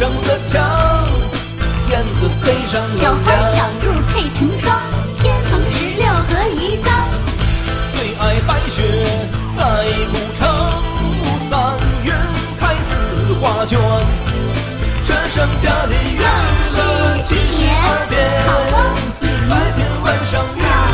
上了墙，燕子飞上了小花小兔配成双，天蓬16和一张。 最爱白雪在古城，3月开4画卷，这剩下的月了72遍，白天晚上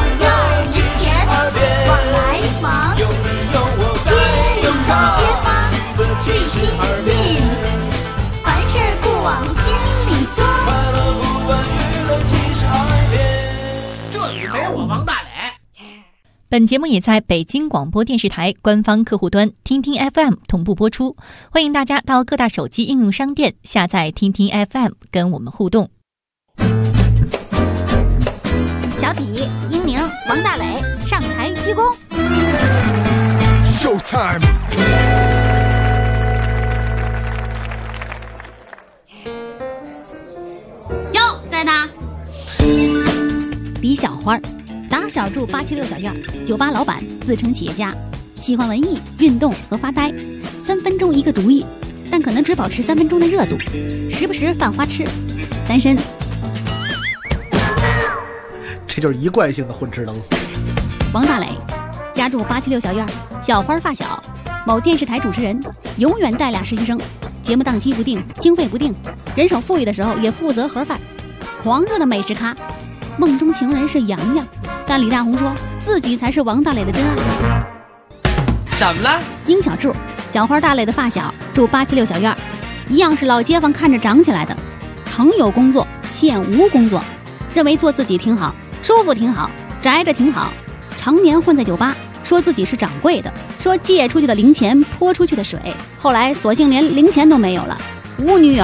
72遍， 往来往， 有你有我在有他， 街坊最72遍， 凡事不往心里装。 快乐不问娱乐72遍。 这里没我王大磊。 本节目也在北京广播电视台官方客户端听听 FM 同步播出，欢迎大家到各大手机应用商店下载听听 FM 跟我们互动。 小体、英宁、王大磊上台鞠躬。 Showtime。 哟，在呢。李小花，打小住876小院，酒吧老板，自称企业家，喜欢文艺、运动和发呆，3分钟一个毒液，但可能只保持3分钟的热度，时不时犯花痴，单身。 这就是一贯性的混吃等死。 王大磊，家住876小院，小花发小，某电视台主持人，永远带俩实习生，节目档期不定，经费不定，人手富裕的时候也负责盒饭，狂热的美食咖，梦中情人是洋洋，但李大红说自己才是王大磊的真爱。 怎么了？ 殷小柱，小花大磊的发小，住876小院，一样是老街坊看着长起来的，曾有工作，现无工作，认为做自己挺好，舒服挺好，宅着挺好，常年混在酒吧，说自己是掌柜的，说借出去的零钱泼出去的水，后来索性连零钱都没有了，无女友。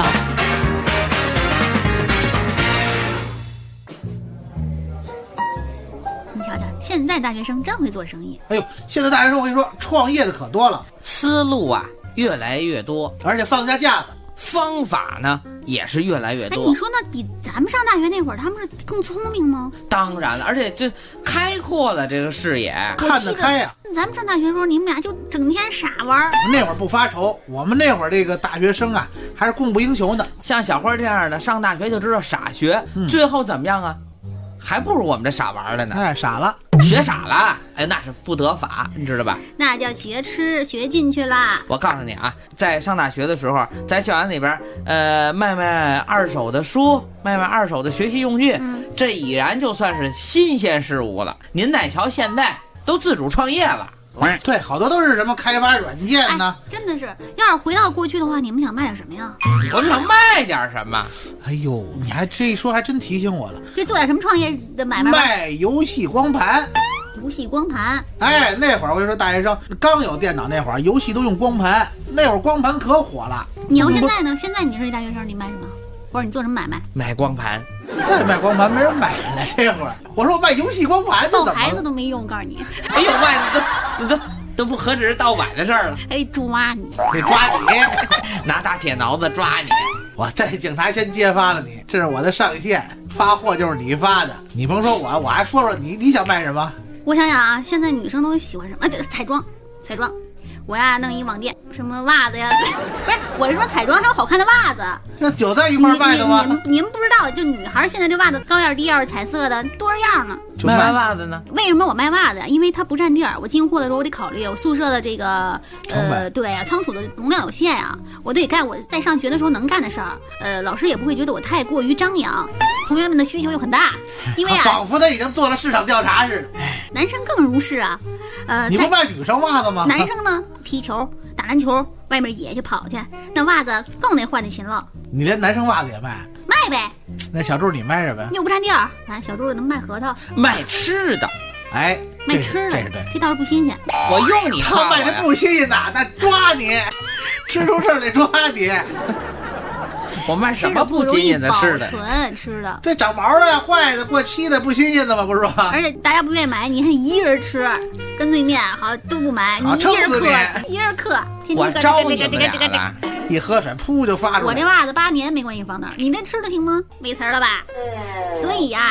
你瞧瞧，现在大学生真会做生意。 哎呦，现在大学生我跟你说，创业的可多了， 思路啊越来越多， 而且放下架子， 方法呢也是越来越多。 哎，你说那比咱们上大学那会儿，他们是更聪明吗？ 当然了，而且这开阔了这个视野， 看得开呀。 咱们上大学的时候，你们俩就整天傻玩。 我们那会儿不发愁，我们那会儿这个大学生啊，还是供不应求呢。 像小花这样的，上大学就知道傻学，最后怎么样啊？还不如我们这傻玩的呢。 哎，傻了， 学傻了，哎，那是不得法，你知道吧？ 那叫学吃，学进去啦。 我告诉你啊，在上大学的时候，在校园里边，卖卖二手的书，卖卖二手的学习用具，这已然就算是新鲜事物了。您再瞧，现在都自主创业了。 对，好多都是什么开发软件呢、 哎，真的是，要是回到过去的话，你们想卖点什么呀？ 我们想卖点什么？ 哎呦，你还这一说，还真提醒我了。 就做点什么创业的买卖？ 卖游戏光盘。 游戏光盘。 哎，那会儿我就说，大学生刚有电脑那会儿，游戏都用光盘，那会儿光盘可火了。 你要现在呢？现在你是一大学生，你卖什么？或者你做什么买卖？ 卖光盘。 再卖光盘没人买了，这会儿我说我卖游戏光盘， 抱孩子都没用，我告诉你。 哎呦，卖都不何止是盗版的事儿了， 哎，抓你， 抓你， 拿大铁挠子抓你。 我这警察先揭发了你，这是我的上线，发货就是你发的，你甭说我还说说你想卖什么？ 我想想啊，现在女生都喜欢什么？对，彩妆。我呀弄一网店，什么袜子呀，不是，我是说彩妆还有好看的袜子。 那有在一块卖的吗？ 你们不知道，就女孩现在这袜子高样低样彩色的多少样呢？ 卖完袜子呢？ 为什么我卖袜子？因为它不占地儿。我进货的时候我得考虑我宿舍的这个对啊，仓储的容量有限啊，我得干我在上学的时候能干的事儿。老师也不会觉得我太过于张扬，同学们的需求又很大，因为啊， 仿佛他已经做了市场调查似的。 男生更如是啊。 你不卖女生袜子吗？ 男生呢，踢球、打篮球，外面野去跑去，那袜子更得换得勤了。 你连男生袜子也卖？ 卖呗。 那小柱你卖什么呀？ 又不占地儿啊！小柱能卖核桃， 卖吃的。 哎， 卖吃的， 这是对， 这倒是不新鲜。 我用你他卖的不新鲜的，那抓你，吃出事儿得抓你。 我卖什么不新鲜的吃的？ 吃的， 这长毛的、坏的、过期的、不新鲜的吗？不是吧？ 而且大家不愿意买，你还一人吃，跟对面好都不买，你一人嗑，一人嗑，天天招你们俩了。 一喝水，噗就发出来。 我这袜子8年没关系放那儿，你那吃的行吗？没词儿了吧？所以呀，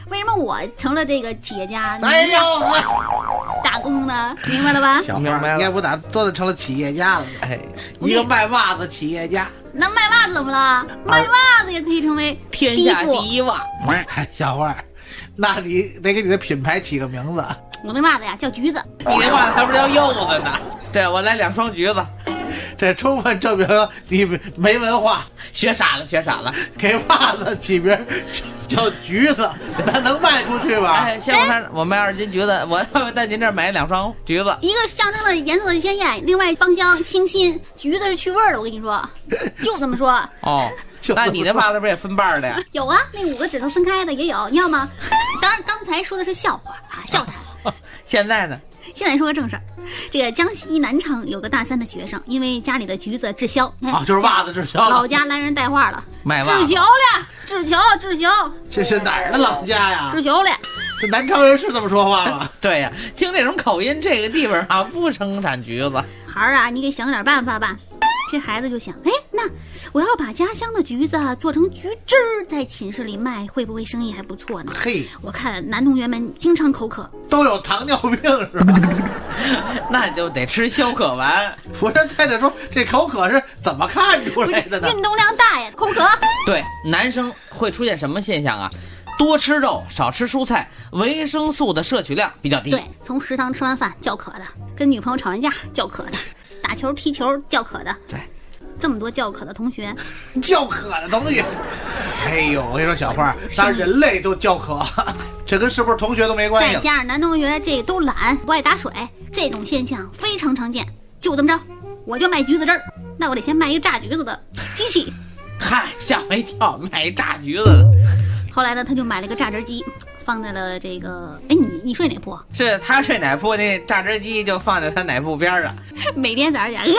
为什么我成了这个企业家？ 哎呦， 打工的，明白了吧？ 小明白了花，你也不咋做的成了企业家了？ 哎， 一个卖袜子企业家。 那卖袜子怎么了？卖袜子也可以成为天下第一袜。 哎，小花，那你得给你的品牌起个名字。 我那袜子呀叫橘子。 你那袜子还不是叫柚子呢？对，我来2双橘子。 这充分证明你没文化， 学傻了，学傻了。 给袜子起名叫橘子，那能卖出去吗？ 哎，先我看我卖2斤橘子，我在您这儿买2双橘子。 一个象征的颜色鲜艳，另外芳香清新，橘子是去味儿的。我跟你说，就这么说。 哦，那你的袜子不是也分瓣的呀？ 有啊，那5个指头分开的也有，你要吗？当然，刚才说的是笑话啊，笑谈。 现在呢？ 现在说个正事儿，这个江西南昌有个大3的学生，因为家里的橘子滞销， 啊，就是袜子滞销了， 老家来人带话了， 卖袜子滞销了，滞销， 这是哪儿的老家呀？ 滞销了。 这南昌人是这么说话吗？ 对呀，听这种口音，这个地方啊不生产橘子。 孩儿啊，你给想点办法吧。这孩子就想，哎，那我要把家乡的橘子做成橘汁儿，在寝室里卖，会不会生意还不错呢？ 嘿， 我看男同学们经常口渴， 都有糖尿病是吧？ 那就得吃消渴丸。 不是，再者说这口渴是怎么看出来的呢？ 运动量大呀，口渴。 对，男生会出现什么现象啊？多吃肉，少吃蔬菜，维生素的摄取量比较低。 对，从食堂吃完饭叫渴的，跟女朋友吵完架叫渴的，打球踢球叫渴的。 对， 这么多叫渴的同学， 叫渴的东西。哎呦，我跟你说，小花，咱人类都叫渴，这跟是不是同学都没关系了。 再加上男同学这都懒，不爱打水，这种现象非常常见。就这么着，我就卖橘子汁儿，那我得先卖一个榨橘子的机器。 嗨，吓我一跳，卖一榨橘子的。 后来呢，他就买了个榨汁机，放在了这个，哎，你睡哪铺？ 是他睡哪铺，那榨汁机就放在他哪铺边上。 每天早上讲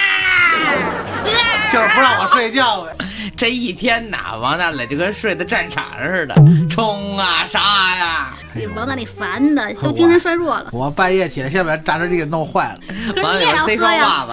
就是不让我睡觉呗。 这一天呐，王大磊就跟睡在战场似的，冲啊杀呀！ 这王大磊烦的都精神衰弱了。 我半夜起来先把榨汁机给弄坏了。 可是你也要喝呀。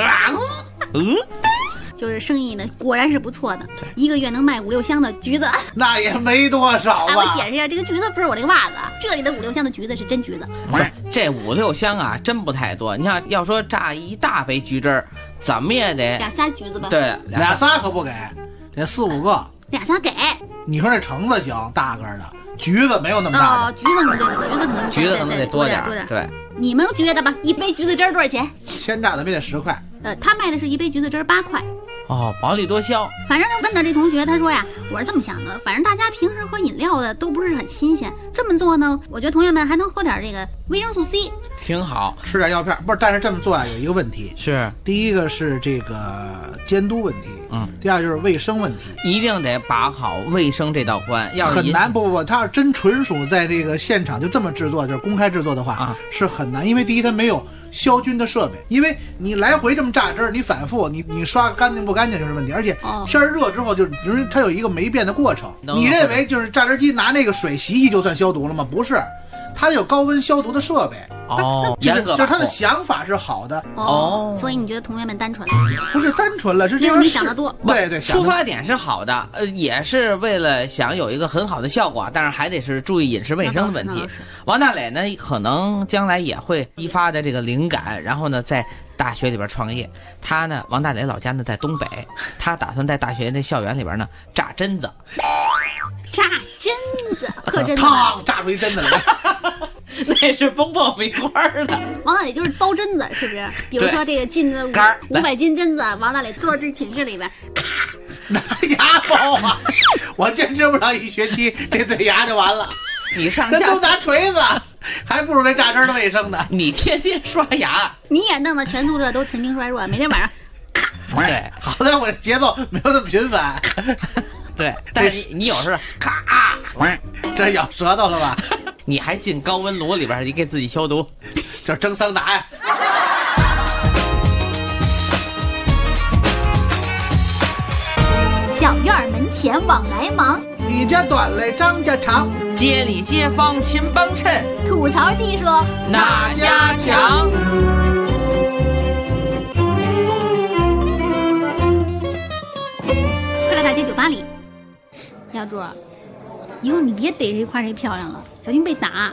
就是生意呢，果然是不错的，一个月能卖5、6箱的橘子。 那也没多少吧。 哎，我解释一下，这个橘子不是我那个袜子，这里的5、6箱的橘子是真橘子。 不是，这5、6箱啊，真不太多。你想要说榨一大杯橘汁儿，怎么也得 2、3橘子吧？ 对 ，2、3可不给，得4、5个。 2、3给。 你说那橙子行，大个的，橘子没有那么大的。 哦，橘子可能橘子可能得多点。对， 你们觉得吧？一杯橘子汁多少钱？ 鲜榨的没得10块。 他卖的是一杯橘子汁8块。 哦，薄利多销。 反正就问到这同学，他说呀，我是这么想的，反正大家平时喝饮料的都不是很新鲜，这么做呢，我觉得同学们还能喝点这个维生素 C， 挺好， 吃点药片。不是，但是这么做啊，有一个问题， 是第一个是这个监督问题，第二就是卫生问题， 一定得把好卫生这道关。要是很难，不，他要真纯属在这个现场就这么制作，就是公开制作的话，是很难，因为第一它没有消菌的设备，因为你来回这么榨汁儿，你反复你刷干净不干净就是问题，而且天热之后就是它有一个霉变的过程。你认为就是榨汁机拿那个水洗洗就算消毒了吗？不是，它有高温消毒的设备。 哦， 就是他的想法是好的哦，所以你觉得同学们单纯了？ 不是单纯了，是这样。 你想得多， 对， 出发点是好的，也是为了想有一个很好的效果，但是还得是注意饮食卫生的问题。王大磊呢，可能将来也会激发的这个灵感，然后呢，在大学里边创业。他呢，王大磊老家呢在东北，他打算在大学的校园里边呢榨榛子。 榨榛子，嗑榛子， 烫榨出一榛子来。 那是崩爆米花的。 王大磊就是包榛子，是不是？比如说这个进了500斤榛子，王大磊坐这寝室里边，咔， 拿牙包啊！我坚持不了1学期，这嘴牙就完了。 你上下都拿锤子，还不如那榨汁的卫生呢。 你天天刷牙， 你也弄得全宿舍都神经衰弱，每天晚上，咔。 对， 好在我这节奏没有那么频繁。 对，但是你有时咔， 这咬舌头了吧？ 你还进高温炉里边，你给自己消毒， 这蒸桑拿呀。 小院门前往来忙， 你家短嘞张家长， 街里街坊勤帮衬， 吐槽技术哪家强？ 快乐大街酒吧里，姚柱， 以后你别逮谁夸谁漂亮了，小心被打。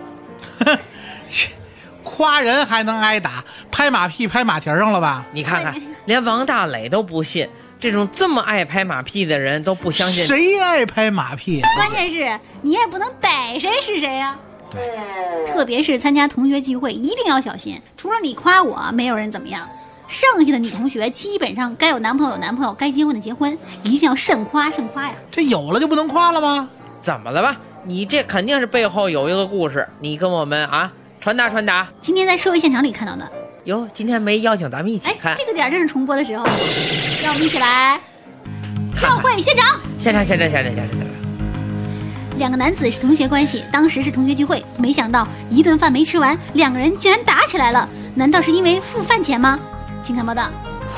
夸人还能挨打，拍马屁拍马蹄上了吧？ 你看看，连王大磊都不信，这种这么爱拍马屁的人都不相信。 谁爱拍马屁？ 关键是你也不能逮谁是谁呀。 对， 特别是参加同学聚会，一定要小心。除了你夸我，没有人怎么样。剩下的女同学基本上该有男朋友有男朋友，该结婚的结婚，一定要慎夸慎夸呀。 这有了就不能夸了吗？ 怎么了吧？你这肯定是背后有一个故事，你跟我们传达传达。 今天在社会现场里看到的。 哟，今天没邀请咱们一起看。 这个点正是重播的时候，让我们一起来教会现场。 现场。 两个男子是同学关系，当时是同学聚会，没想到一顿饭没吃完，两个人竟然打起来了。难道是因为付饭钱吗？请看报道。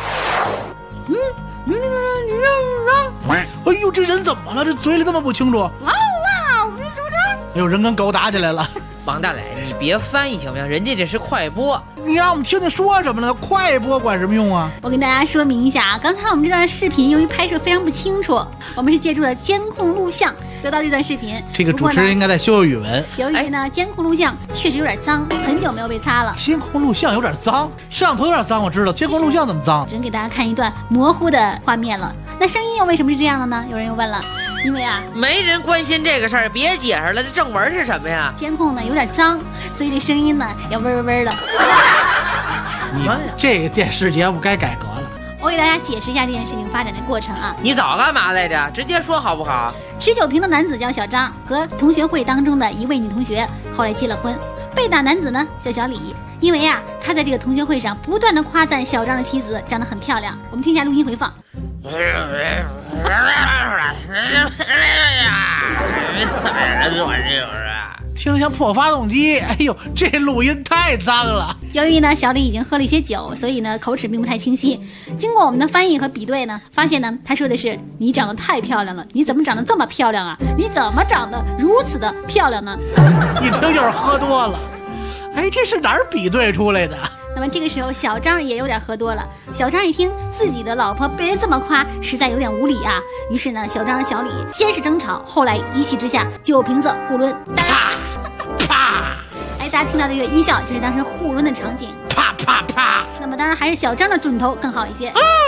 哎呦，这人怎么了？这嘴里这么不清楚。哎呦，人跟狗打起来了。 王大磊，你别翻译行不行？人家这是快播， 你让我们听听说什么了？快播管什么用啊？ 我跟大家说明一下啊，刚才我们这段视频由于拍摄非常不清楚，我们是借助了监控录像得到这段视频。 这个主持人应该在修语文。 由于呢，监控录像确实有点脏，很久没有被擦了。 监控录像有点脏，摄像头有点脏，我知道。监控录像怎么脏？ 只能给大家看一段模糊的画面了。那声音又为什么是这样的呢？有人又问了。因为没人关心这个事儿，别解释了。这正文是什么呀？ 监控呢有点脏，所以这声音呢要嗡嗡的。 你这个电视节目该改革了。 我给大家解释一下这件事情发展的过程啊。 你早干嘛来着？直接说好不好？ 持酒瓶的男子叫小张，和同学会当中的一位女同学后来结了婚。被打男子呢叫小李，因为他在这个同学会上不断的夸赞小张的妻子长得很漂亮。我们听一下录音回放。 听着像破发动机。哎呦，这录音太脏了。 由于呢小李已经喝了一些酒，所以呢口齿并不太清晰。经过我们的翻译和比对呢，发现呢他说的是你长得太漂亮了，你怎么长得这么漂亮啊？你怎么长得如此的漂亮呢？ 一听就是喝多了。哎，这是哪儿比对出来的？ 那么这个时候小张也有点喝多了。小张一听自己的老婆被人这么夸，实在有点无理啊。于是呢小张和小李先是争吵，后来一气之下酒瓶子互抡， 啪啪。 哎，大家听到这个音效就是当时互抡的场景， 啪啪啪。 那么当然还是小张的准头更好一些。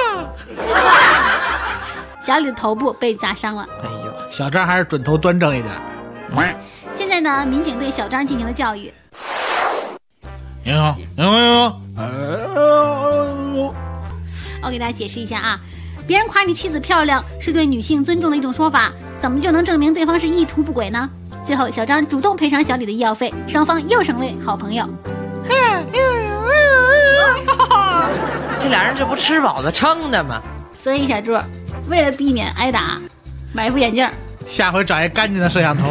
小李的头部被砸伤了。 哎呦， 小张还是准头端正一点。 现在呢民警对小张进行了教育。 您好， 我给大家解释一下啊，别人夸你妻子漂亮是对女性尊重的一种说法，怎么就能证明对方是意图不轨呢？最后小张主动赔偿小李的医药费，双方又成为好朋友。 这俩人这不吃饱了撑的吗？ 所以小朱为了避免挨打，买副眼镜， 下回找一干净的摄像头。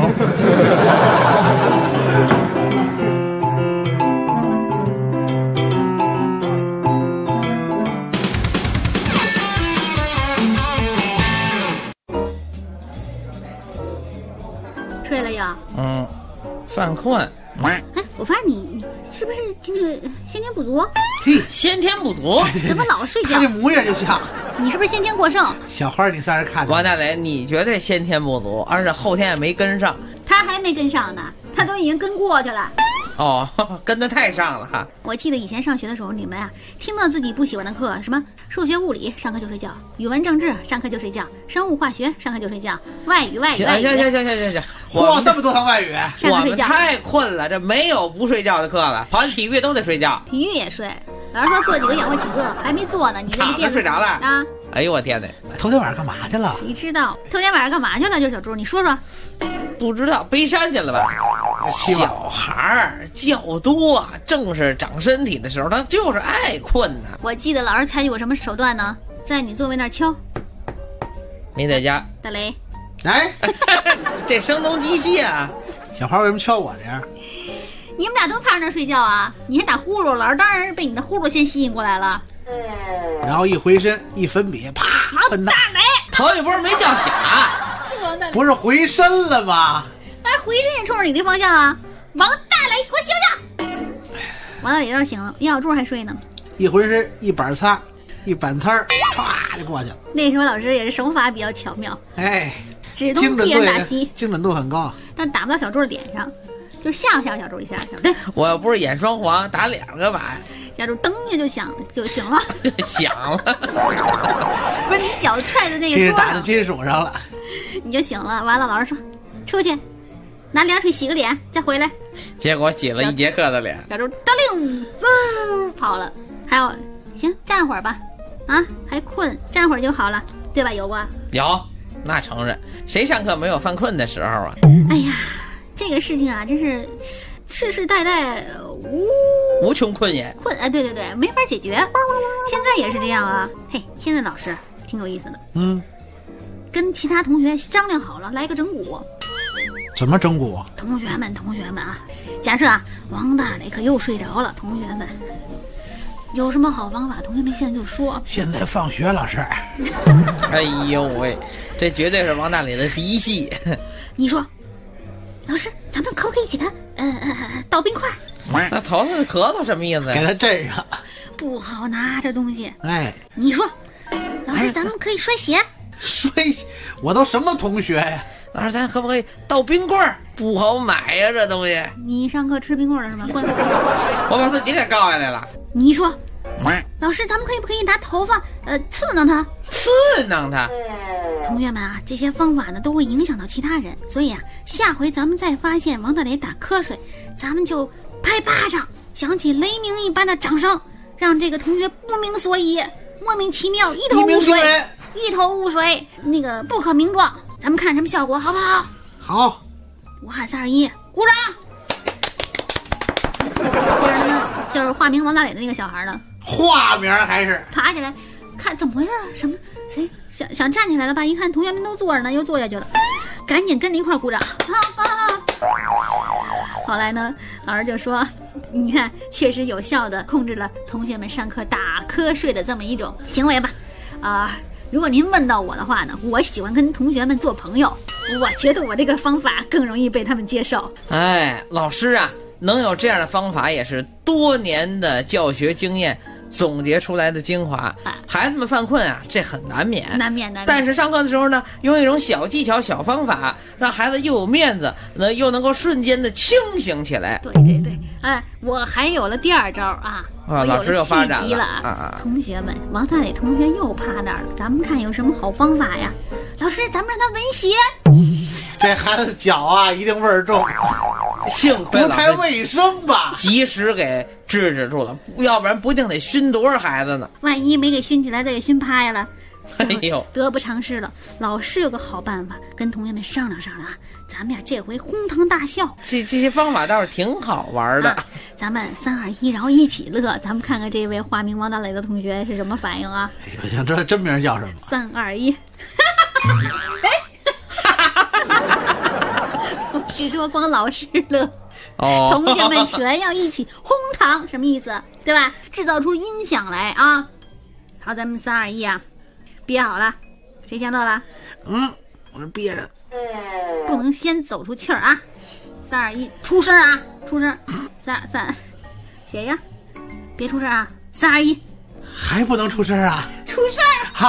睡了呀？ 犯困。 哎，我发现你是不是这个先天不足？ 嘿， 先天不足， 怎么老睡觉？ 他这模样就像。 你是不是先天过剩？ 小花，你算是看着。 王大雷，你绝对先天不足，而且后天也没跟上。 他还没跟上呢，他都已经跟过去了。 哦，跟得太上了哈！ 我记得以前上学的时候，你们听到自己不喜欢的课，什么数学、物理上课就睡觉，语文、政治上课就睡觉，生物、化学上课就睡觉，外语。 行， 嚯，这么多堂外语， 我们太困了，这没有不睡觉的课了，跑体育都得睡觉， 体育也睡。老师说做几个仰卧起坐，还没做呢，你这垫睡着了啊！ 哎呦我天哪！ 头天晚上干嘛去了？ 谁知道头天晚上干嘛去了？就是小朱，你说说。 不知道，背山去了吧？小孩儿觉多，正是长身体的时候，他就是爱困呢。 我记得老师采取过什么手段呢？在你座位那儿敲。 没在家。 大雷。 哎， 这声东击西啊！ 小孩为什么敲我这样？ 你们俩都趴着那儿睡觉啊？你还打呼噜，老师当然是被你的呼噜先吸引过来了。 然后一回身一粉笔，啪！ 王大雷， 头一波没叫响。 是王大雷。 不是回身了吗？ 哎，回身也冲着你这方向啊！王大雷，给我醒醒！王大雷这醒了，小柱还睡呢。 一回身一板擦，一板擦，唰就过去了。 那时候老师也是手法比较巧妙。 哎， 只动必然打西， 精准度很高， 但打不到小柱的脸上，就吓唬小柱一下。对， 我要不是演双簧，打脸上干嘛呀？ 小柱蹬一下就醒了， 响了， 不是你脚踹在那个这是桌上， 打在金属上了， 你就醒了。完了，老师说出去拿凉水洗个脸，再回来。 结果洗了1节课的脸。 小柱哒令滋跑了。还有，行，站会儿吧，啊，还困，站会儿就好了，对吧？有过？ 有，那承认，谁上课没有犯困的时候啊？ 哎呀，这个事情啊，真是世世代代无穷困也。 哎，对，没法解决。现在也是这样啊。嘿，现在老师挺有意思的，跟其他同学商量好了，来个整蛊。 怎么整蛊？ 同学们啊，假设啊，王大磊可又睡着了，同学们有什么好方法？同学们现在就说。 现在放学，老师。 哎呦喂，这绝对是王大磊的嫡系。 你说，老师，咱们可不可以给他倒冰块？ 那头上咳嗽什么意思呀？ 给他镇上， 不好拿这东西。 哎， 你说，老师，咱们可以摔鞋。 摔，我都什么同学呀？ 老师，咱可不可以倒冰棍儿？不好买呀，这东西。 你上课吃冰棍了是吗？ 我把自己给告下来了。 你说，老师，咱们不可以拿头发刺挠他？同学们啊，这些方法呢都会影响到其他人，所以啊，下回咱们再发现王大雷打瞌睡，咱们就拍巴掌，响起雷鸣一般的掌声，让这个同学不明所以，莫名其妙，一头雾水，那个不可名状。咱们看什么效果，好不好？ 好， 我喊3、2、1，鼓掌。接着呢，就是化名王大磊的那个小孩呢， 化名还是爬起来，看怎么回事啊？什么？谁想站起来了吧？一看同学们都坐着呢，又坐下去了，赶紧跟着一块鼓掌。后来呢，老师就说，你看，确实有效的控制了同学们上课打瞌睡的这么一种行为吧？如果您问到我的话呢，我喜欢跟同学们做朋友，我觉得我这个方法更容易被他们接受。 哎，老师啊，能有这样的方法也是多年的教学经验总结出来的精华。孩子们犯困啊，这很难免。但是上课的时候呢，用一种小技巧、小方法，让孩子又有面子，又能够瞬间的清醒起来。 对，哎，我还有了第2招啊！ 老师又发展了啊！同学们，王大磊同学又趴那儿了，咱们看有什么好方法呀？老师，咱们让他闻鞋。 这孩子脚啊，一定味儿重， 幸亏不太卫生吧？ 及时给制止住了，要不然不定得熏多少孩子呢。 万一没给熏起来，再给熏趴下了。 哎呦， 得不偿失了。老师有个好办法，跟同学们商量商量啊，咱们呀这回哄堂大笑。 这些方法倒是挺好玩的。 咱们3、2、1，然后一起乐。咱们看看这位化名王大磊的同学是什么反应啊？ 我想知道真名叫什么。 3、2、1，不是说光老师乐。同学们全要一起哄堂，什么意思？对吧？制造出音响来啊！好，咱们3、2、1啊，憋好了，谁先乐了？ 我这憋着， 不能先走出气儿啊！3、2、1，出声啊！出声！3、写呀，别出声啊！3、2、1， 还不能出声啊！ 出声！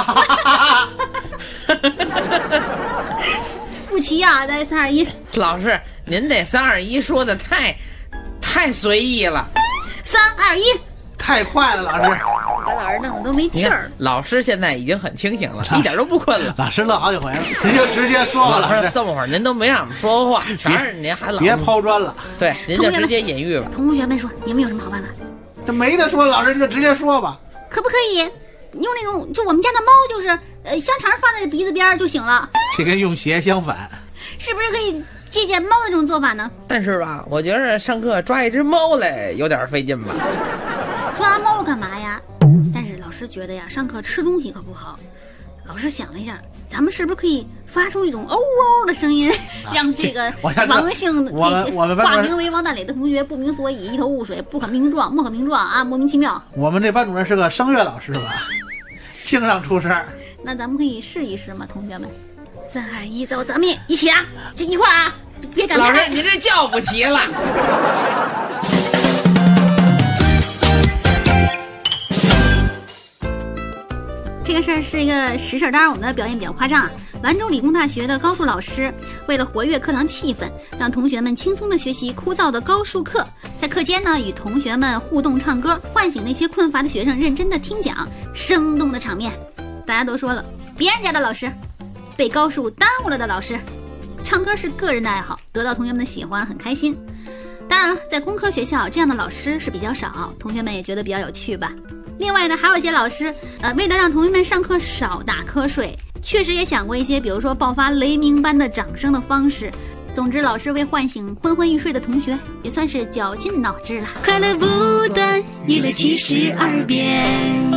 不齐啊！来3、2、1， 老师，您这3、2、1说的太随意了。 3、2、1， 太快了，老师， 把老师弄得都没气儿。 老师现在已经很清醒了，一点都不困了。 老师乐好几回了，您就直接说吧。 老师，这么会儿您都没让我们说话，啥事您还老别抛砖了。 对，您就直接隐喻吧。 同学们说，你们有什么好办法？ 这没得说，老师你就直接说吧。 可不可以用那种，就我们家的猫，就是香肠放在鼻子边就行了？ 这跟用鞋相反， 是不是可以借鉴猫的这种做法呢？ 但是吧，我觉得上课抓一只猫来有点费劲吧。 抓猫干嘛呀？但是老师觉得呀，上课吃东西可不好。老师想了一下，咱们是不是可以发出一种嗷嗷的声音，让这个王姓我们化名为王大磊的同学不明所以，一头雾水，不可名状，莫可名状啊，莫名其妙。我们这班主任是个声乐老师吧？经常出声。 那咱们可以试一试吗，同学们？3、2、1，走，咱们一起啊，就一块啊，别赶开。 老师，你这叫不齐了。 这个事儿是一个实事，当然我们的表演比较夸张啊。兰州理工大学的高数老师为了活跃课堂气氛，让同学们轻松的学习枯燥的高数课，在课间呢与同学们互动唱歌，唤醒那些困乏的学生认真的听讲，生动的场面。大家都说了，别人家的老师，被高数耽误了的老师。唱歌是个人的爱好，得到同学们的喜欢很开心。当然了，在工科学校这样的老师是比较少，同学们也觉得比较有趣吧。另外呢，还有一些老师，为了让同学们上课少打瞌睡，确实也想过一些，比如说爆发雷鸣般的掌声的方式。总之，老师为唤醒昏昏欲睡的同学，也算是绞尽脑汁了。 快乐不断，娱乐72变。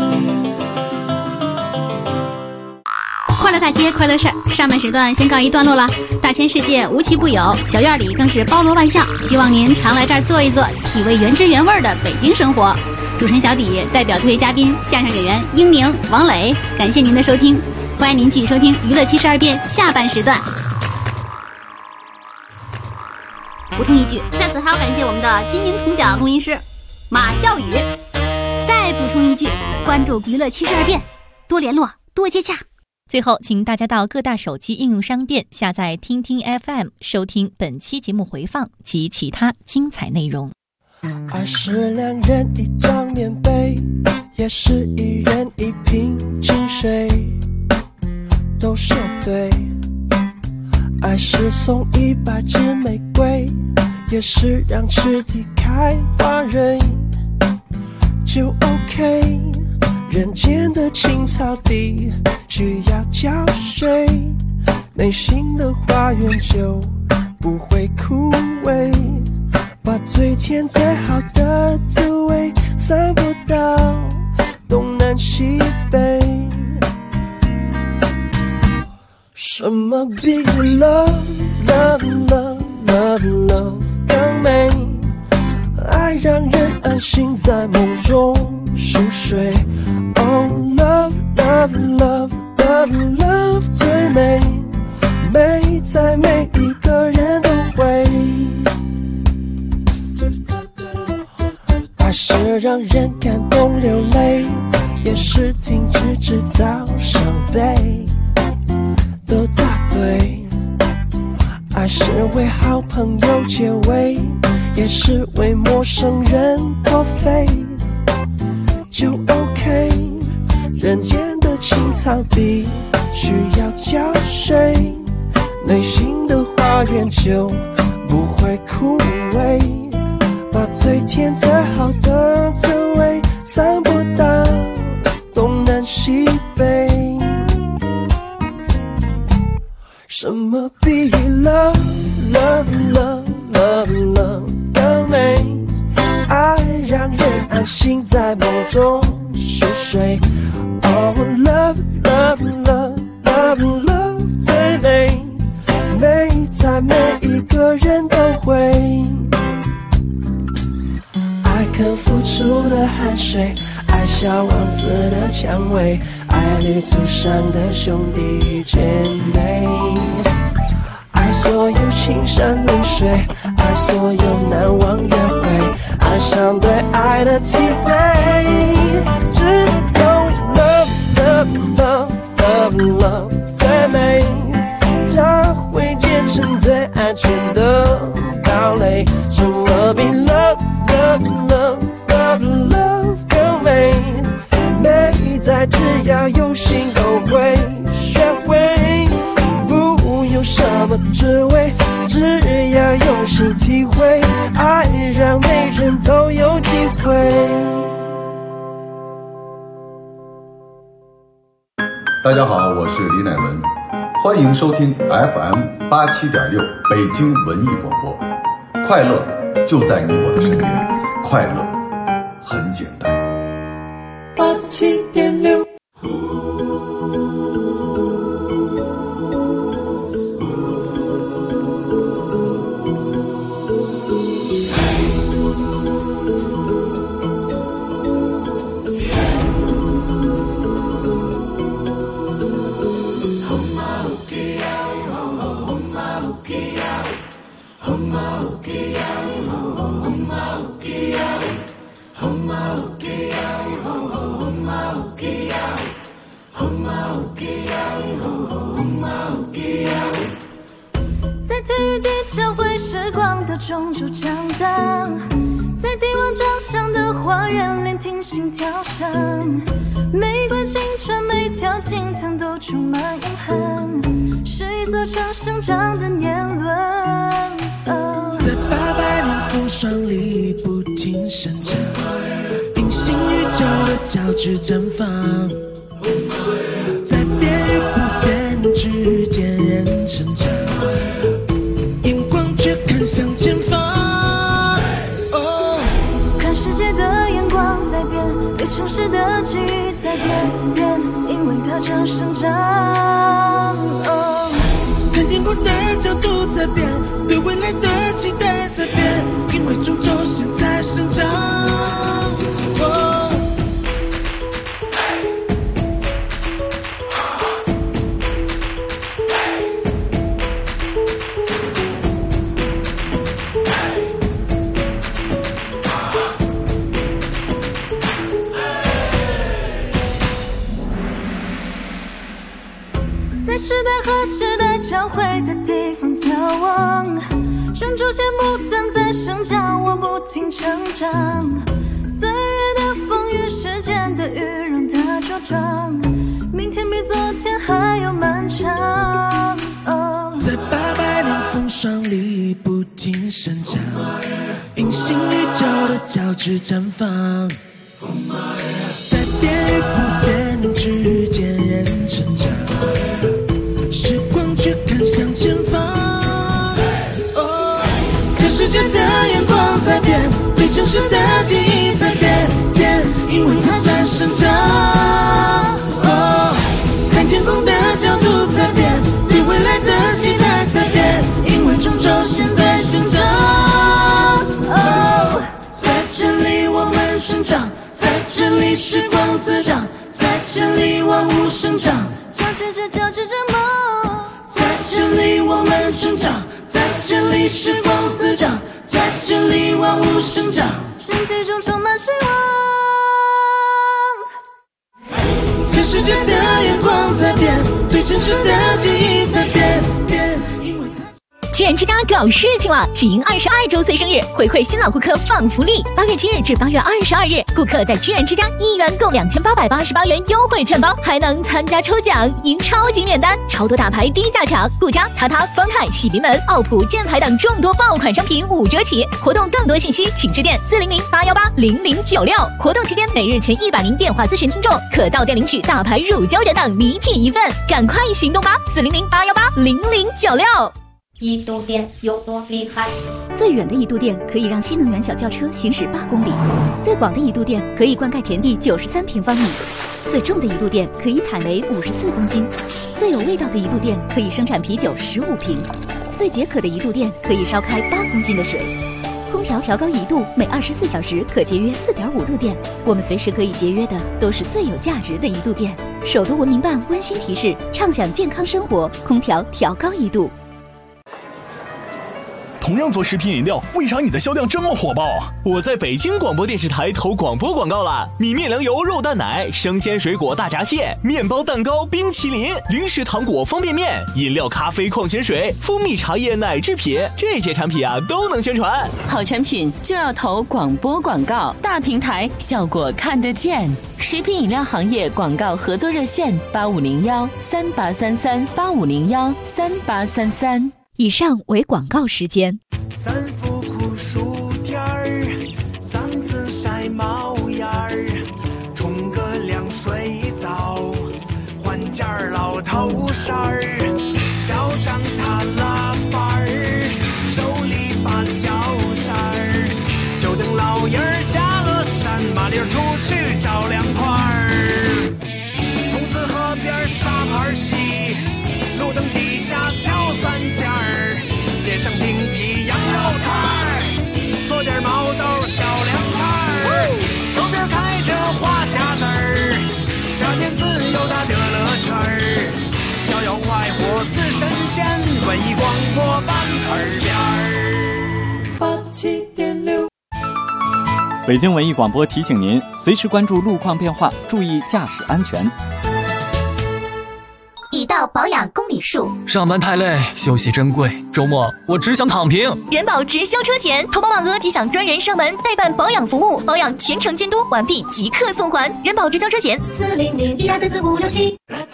快乐大街，快乐事儿。上半时段先告一段落了。大千世界无奇不有，小院里更是包罗万象。希望您常来这儿坐一坐，体味原汁原味的北京生活。主持人小底代表特约嘉宾相声演员英宁、王磊，感谢您的收听，欢迎您继续收听娱乐72变下半时段。补充一句，在此还要感谢我们的金银铜奖录音师马笑宇。再补充一句，关注娱乐72变，多联络，多接洽。 最后，请大家到各大手机应用商店下载听听 FM， 收听本期节目回放及其他精彩内容。 爱是两人一张棉被，也是一人一瓶清水，都说对。爱是送100支玫瑰，也是让池底开花蕊，就 OK。人间的青草地需要浇水，内心的花园就不会枯萎，把最甜最好的滋味散播到东南西北。什么比 love love love love love 更美？爱让人安心在梦中熟睡。Oh love love love love love 最美，美在每一个人都会。爱是让人感动流泪，也是停止制造伤悲，都答对。爱是为好朋友解围，也是为陌生人破费，就 OK。 人间的青草地需要浇水，内心的花园就不会枯萎，把最甜最好的滋味散播到东南西北。什么比 love love love love love 更美？爱让人安心在梦中熟睡。Oh love love love love love 最美，美在每一个人都会。爱肯付出的汗水，爱小王子的蔷薇，爱旅途上的兄弟姐妹，爱所有青山绿水，爱所有难忘约会，爱上对爱的体会。只有 love love love love 最美，它会结成最安全的堡垒。什么比 love love love love love 更美？美在只要有心都会学会，不用什么滋味，只要用心体会，爱让每人都有机会。 大家好，我是李乃文，欢迎收听 FM87.6 北京文艺广播。快乐就在你我的身边，快乐很简单。 87.6 Homa, okay, 在体育地教会时光的钟就长大，在帝王长相的花园聆听心跳声，玫瑰青春每条青藤都充满永恒，是一座城生长的年轮。 在800年风霜里不停生长，隐形宇宙的交织绽放，在变与不变之间人成长，眼光却看向前方。 看世界的眼光在变，对城市的记忆在变，因为它正生长。 看天空的角度在变，对未来的期待在变，因为终究现在生长。 在时代和时代交汇的地方眺望，专注些不断在生长，我不停成长。岁月的风雨，时间的雨，让它茁壮，明天比昨天还要漫长。 在800年风霜里不停生长，隐形宇宙的交织绽放，在变与不变之间人成长，时光却看向前方。看世界的眼光在变，对城市的记忆在变，因为它在生长。看天空的角度在变，对未来的期待在变，因为终究现在生长。在这里我们生长，在这里时光滋长，在这里万物生长， 交织着梦。 在这里我们成长，在这里时光滋长，在这里万物生长， 身体中充满希望。 看世界的眼光在变，对城市的记忆在变，因为它。 居然之家搞事情了！喜迎22周岁生日，回馈新老顾客放福利。8月7日至8月22日，顾客在居然之家1元购2888元优惠券包，还能参加抽奖，赢超级免单，超多大牌低价抢，顾家、塔塔、方太、喜临门、奥普、箭牌等众多爆款商品5折起。活动更多信息请致电400-818-0096。活动期间每日前100名电话咨询听众可到店领取大牌乳胶枕等礼品1份，赶快行动吧！400-818-0096。 一度电有多厉害？ 最远的一度电可以让新能源小轿车行驶8公里，最广的一度电可以灌溉田地93平方米，最重的一度电可以采煤54公斤，最有味道的一度电可以生产啤酒15瓶，最解渴的一度电可以烧开8公斤的水。空调调高1度，每24小时可节约4.5度电。我们随时可以节约的都是最有价值的一度电。首都文明办温馨提示：畅享健康生活，空调调高1度。 同样做食品饮料，为啥你的销量这么火爆？我在北京广播电视台投广播广告了，米面粮油肉蛋奶、生鲜水果大闸蟹、面包蛋糕、冰淇淋、零食糖果方便面、饮料咖啡矿泉水、蜂蜜茶叶奶制品，这些产品啊都能宣传。 好产品就要投广播广告，大平台效果看得见。食品饮料行业广告合作热线8501-3833-8501-3833。 以上为广告时间。 3伏酷暑天儿，3次晒毛眼儿，冲个凉水澡，换件老头衫儿，脚上踏拉板儿，手里把脚扇儿，就等老爷儿下了山，麻溜出去找凉快儿。筒子河边沙盘棋，路灯底下敲3件儿，脸上顶皮羊肉串儿，做点毛豆小凉菜儿，周边开着花匣子儿，夏天自由的乐乐圈儿，逍遥快活似神仙，文艺广播版耳边儿。87.6。 北京文艺广播提醒您，随时关注路况变化，注意驾驶安全。 道保养公里数。 上班太累，休息珍贵，周末我只想躺平。 人保直销车险，投保满额即享专人上门代办保养服务，保养全程监督，完毕即刻送还。人保直销车险 40012344567。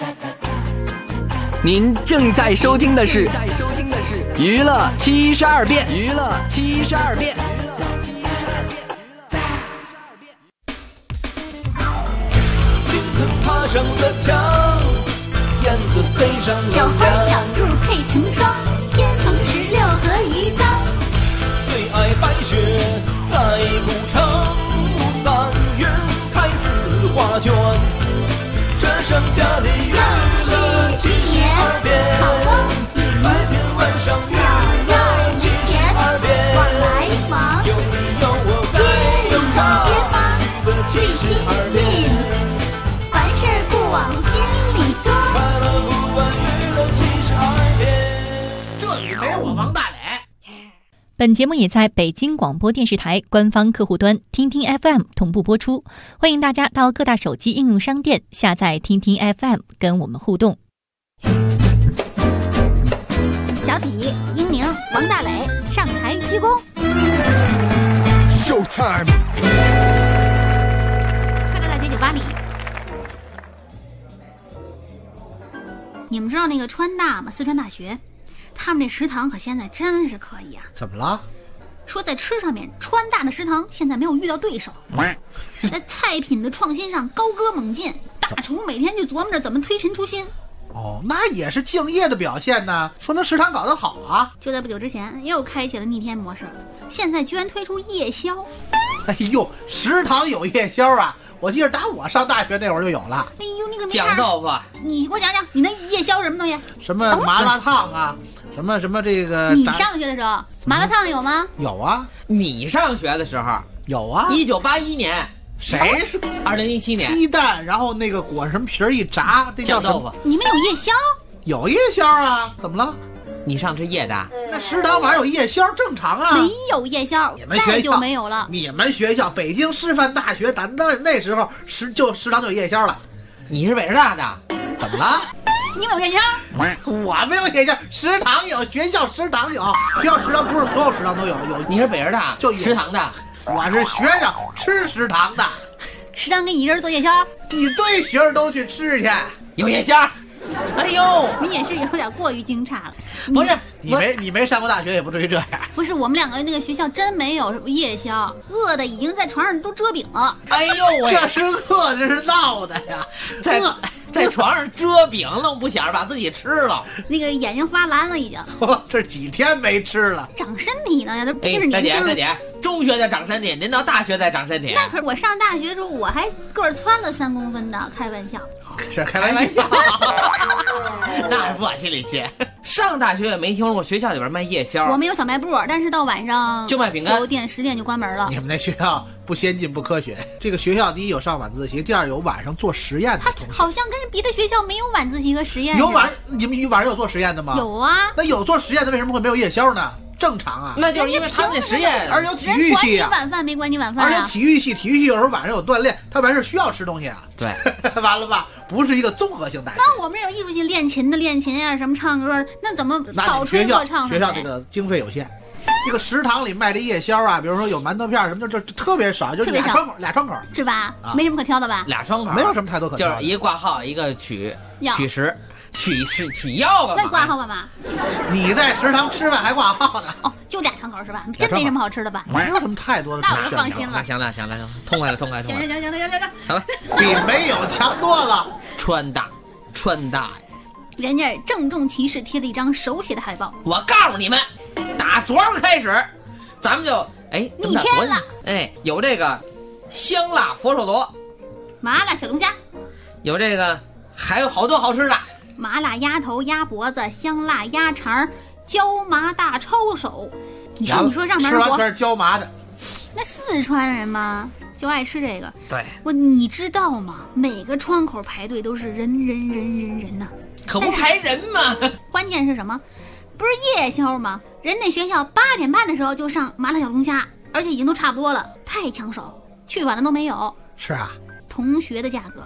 您正在收听的是娱乐72变，娱乐72变。 爬上了墙，燕子飞上了小花小兔配成双，天蓬16和一张。 最爱白雪在古城，3月开4画卷，这剩下的月了72遍，白天晚上月了72遍， 往来往， 有你有我在有他， 街坊最72遍。 往心里装， 快乐不完娱乐72遍。 这里没我王大磊。 本节目也在北京广播电视台官方客户端听听 FM 同步播出，欢迎大家到各大手机应用商店下载听听 FM 跟我们互动。 小体、英宁、王大磊上台鞠躬。 Showtime！ 快乐大街酒吧里。你们知道那个川大吗？四川大学，他们这食堂可现在真是可以啊！ 怎么了？ 说在吃上面，川大的食堂现在没有遇到对手，在菜品的创新上高歌猛进，大厨每天就琢磨着怎么推陈出新。 哦，那也是敬业的表现呢，说明食堂搞得好啊。 就在不久之前，又开启了逆天模式，现在居然推出夜宵。 哎呦，食堂有夜宵啊！我记得打我上大学那会儿就有了。 哎呦，那个酱豆腐， 你给我讲讲，你那夜宵什么东西？ 什么麻辣烫啊，什么这个。 你上学的时候，麻辣烫有吗？ 有啊。 你上学的时候有啊。 1981年。 谁说 ？2017年。 鸡蛋，然后那个裹什么皮儿一炸，这叫豆腐。 你们有夜宵？ 有夜宵啊，怎么了？ 你上吃夜的？ 那食堂晚上有夜宵正常啊。 没有夜宵，再就没有了。 你们学校北京师范大学，咱那时候食堂就有夜宵了。 你是北师大的？ 怎么了？ 你有夜宵？ 我没有夜宵，食堂有，学校食堂有，学校食堂不是所有食堂都有。 你是北师大就有食堂的？ 我是学生吃食堂的。 食堂给你一人做夜宵？ 一堆学生都去吃去， 有夜宵。哎呦， 你也是有点过于惊诧了。 不是你没上过大学，也不至于这样。 不是，我们两个那个学校真没有夜宵，饿的已经在床上都遮饼了。 哎呦喂， 这是饿，这是闹的呀！ 在床上遮饼，弄不想把自己吃了， 那个眼睛发蓝了已经。 这几天没吃了， 长身体呢，这是年轻。 大姐，中学再长身体，您到大学再长身体。 那可是我上大学的时候，我还个儿蹿了3公分的，开玩笑。 是开玩笑， 那是不往心里去。上大学也没听说过学校里边卖夜宵。 我们有小卖部，但是到晚上就卖饼干，9 点10点就关门了。 你们那学校不先进不科学。这个学校第一有上晚自习，第二有晚上做实验的同学。 好像跟别的学校没有晚自习和实验。 你们晚上有做实验的吗？ 有啊。 那有做实验的为什么会没有夜宵呢？正常啊， 那就是因为他们那实验， 而且有体育系啊， 管你晚饭没管你晚饭而且体育系有时候晚上有锻炼，他完事需要吃东西啊。 对， 完了吧？不是一个综合性大学。 那我们有艺术性练琴的练琴呀，什么唱歌，那怎么早吹过唱？ 学校这个经费有限，这个食堂里卖的夜宵啊，比如说有馒头片什么的，这特别少，就俩窗口是吧？没什么可挑的吧？ 俩窗口， 没有什么太多可挑的， 就是一个挂号，一个取食。取药干嘛？ 那挂号干嘛？ 你在食堂吃饭还挂号呢？ 哦，就俩窗口是吧？真没什么好吃的吧？ 没有什么太多的。 那我就放心了。 行了，痛快了。行，好了， 比没有强多了。 川大呀， 人家郑重其事贴了一张手写的海报。 我告诉你们，打昨儿开始，咱们就逆天了。 有这个香辣佛手螺， 麻辣小龙虾， 有这个还有好多好吃的。 麻辣鸭头、鸭脖子、香辣鸭肠、椒麻大抄手。你说上面吃完全是椒麻的。 那四川人嘛，就爱吃这个。 对， 你知道吗？每个窗口排队都是人呢， 可不排人吗？ 关键是什么？不是夜宵吗？人那学校8点半的时候就上麻辣小龙虾，而且已经都差不多了，太抢手，去晚了都没有。 是啊， 同学的价格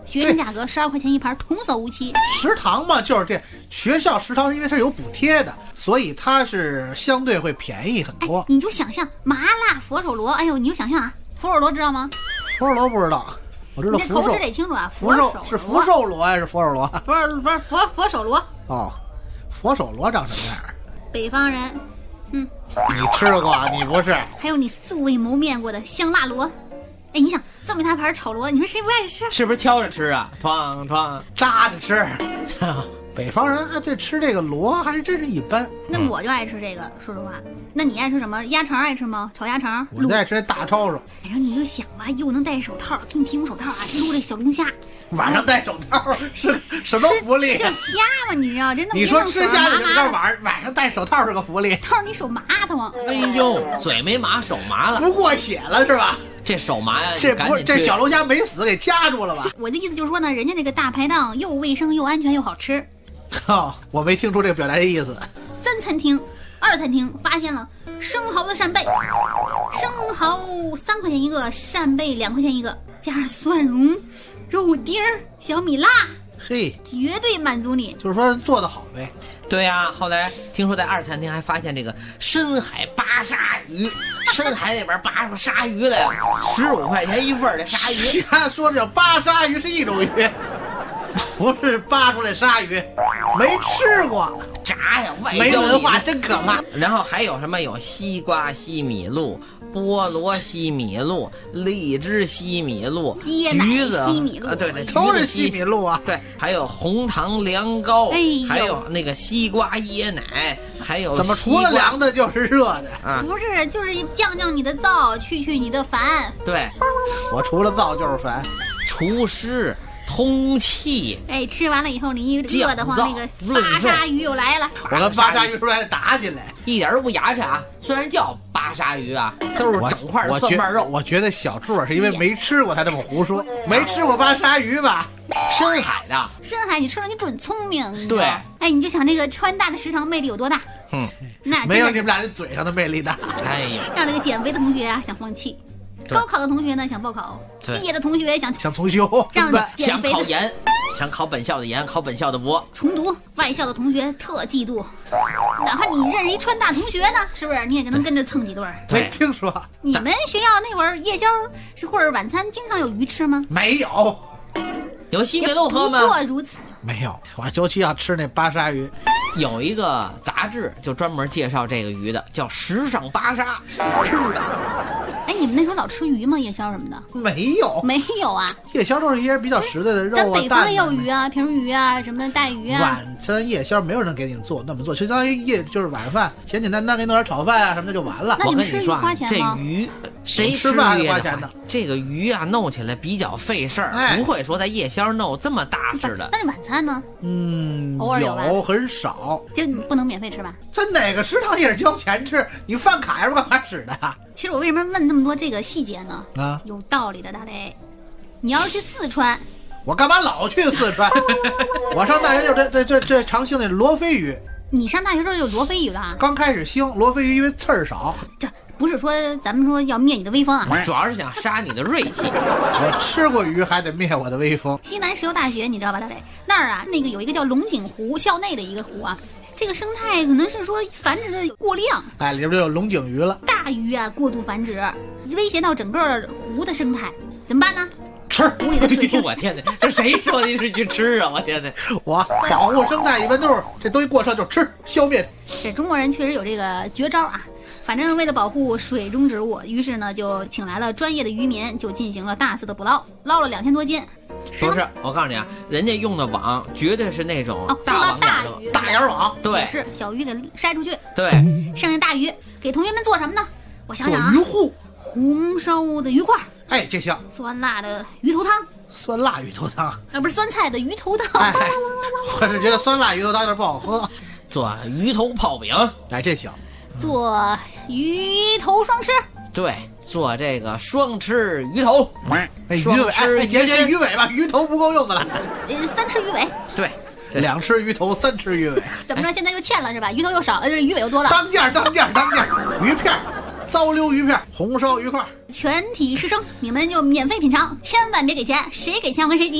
学生价格12块钱一盘，童叟无欺。 食堂嘛，就是这学校食堂，因为它有补贴的，所以它是相对会便宜很多。 你就想象麻辣佛手螺，哎呦，你就想象啊，佛手螺知道吗？ 佛手螺不知道，我知道福寿。 你口齿得清楚啊， 福寿是福寿螺还是佛手螺？ 佛手螺。 哦，佛手螺长什么样？ 北方人， 你吃过？你不是？ 还有你素未谋面过的香辣螺。哎，你想这么一大盘炒螺，你说谁不爱吃？ 是不是敲着吃啊？哐哐扎着吃。北方人还对吃这个螺还真是一般。 那我就爱吃这个，说实话。那你爱吃什么？鸭肠爱吃吗？炒鸭肠？ 我爱吃那大抄手。 然后你就想吧，又能戴手套，给你提供手套啊，撸这小龙虾。 晚上戴手套是什么福利？ 就虾嘛，你知道？真的。 你说吃虾你就知道晚上戴手套是个福利。 套你手麻疼。 哎呦，嘴没麻，手麻了， 不过血了是吧？ 这手麻呀， 这小龙虾没死，给夹住了吧？ 我的意思就是说呢，人家那个大排档又卫生又安全又好吃。 我没听出这个表达的意思。 3餐厅、2餐厅发现了生蚝的扇贝，生蚝3块钱一个，扇贝2块钱一个，加上蒜蓉、肉丁、小米辣， 嘿， 绝对满足你。 就是说做得好呗。 对呀，后来听说在2餐厅还发现这个深海巴沙鱼，深海里边扒出鲨鱼来，15块钱一份的鲨鱼。 瞎说，这叫巴沙鱼是一种鱼，不是扒出来鲨鱼，没吃过。 炸呀， 没文化真可怕。 然后还有什么？有西瓜西米露、菠萝西米露、荔枝西米露、橘子西米露， 对， 都是西米露啊。 对，还有红糖凉糕，还有那个西瓜椰奶，还有怎么除了凉的就是热的啊？ 不是，就是降降你的燥，去你的烦。 对， 我除了燥就是烦。 除湿。通气， 哎，吃完了以后你一热的慌，那个巴沙鱼又来了。 我跟巴沙鱼出来打起来， 一点都不牙碜啊！虽然叫巴沙鱼啊，都是整块的蒜瓣肉。 我觉得小柱是因为没吃过，他这么胡说。没吃过巴沙鱼吧？ 深海的， 深海你吃了你准聪明。 对， 哎，你就想这个川大的食堂魅力有多大？那没有你们俩这嘴上的魅力大。 哎呦， 让那个减肥的同学啊想放弃。高考的同学呢想报考，毕业的同学想重修， 想考研，想考本校的研，考本校的博， 重读。外校的同学特嫉妒，哪怕你认识一川大同学呢，是不是？你也能跟着蹭几顿？ 没听说。 你们学校那会儿夜宵是或者晚餐经常有鱼吃吗？ 没有。 有西米露喝吗？ 不过如此。 没有，我就去要吃那巴沙鱼。 有一个杂志就专门介绍这个鱼的，叫《时尚巴沙》，吃的。 哎，你们那时候老吃鱼吗？夜宵什么的？ 没有， 没有啊。 夜宵都是一些比较实在的肉啊， 咱北方也有鱼啊，平鱼啊，什么带鱼啊。 晚餐夜宵没有人给你做那么做，就相当于就是晚饭，简简单单给你弄点炒饭啊什么的就完了。 那你们吃鱼花钱吗？ 这鱼谁吃饭花钱的？ 这个鱼啊，弄起来比较费事儿，不会说在夜宵弄这么大只的。 那你晚餐呢？ 偶尔有，很少。 就你不能免费吃吧？ 在哪个食堂也是交钱吃，你饭卡是干嘛使的呀？ 其实我为什么问这么多这个细节呢？ 啊， 有道理的，大雷。你要是去四川， 我干嘛老去四川？我上大学就这常兴那罗非鱼。 你上大学时候就罗非鱼了？ 刚开始兴罗非鱼，因为刺儿少。 这不是说咱们说要灭你的威风啊， 主要是想杀你的锐气。 我吃过鱼，还得灭我的威风。 西南石油大学你知道吧，大雷？那儿啊，那个有一个叫龙井湖，校内的一个湖啊。这个生态可能是说繁殖的过量， 哎，里边就有龙井鱼了。 大鱼啊过度繁殖，威胁到整个湖的生态，怎么办呢？ 吃湖里的水质。 我天哪，这谁说的是去吃啊？我天哪！ 我保护生态一般都是这东西过剩就吃，消灭。 这中国人确实有这个绝招啊。反正为了保护水中植物，于是呢就请来了专业的渔民，就进行了大肆的捕捞，捞了2000多斤。 不是，我告诉你啊，人家用的网绝对是那种大网鱼、 大眼网， 对，是小鱼给筛出去。 对， 剩下大鱼给同学们做什么呢？我想想啊， 做鱼护， 红烧的鱼块， 哎，这行。 酸辣的鱼头汤， 酸辣鱼头汤， 啊，不是酸菜的鱼头汤。 哎，我是觉得酸辣鱼头汤有点不好喝。 做鱼头泡饼， 哎，这行。 做鱼头双吃， 对。做这个双吃鱼头， 鱼尾，哎，节鱼尾吧，鱼头不够用的了。 3吃鱼尾， 对 ，2吃鱼头，3吃鱼尾。 怎么着？现在又欠了是吧？鱼头又少了，鱼尾又多了。 当件，鱼片，糟溜鱼片，红烧鱼块， 全体师生，你们就免费品尝，千万别给钱，谁给钱我跟谁急。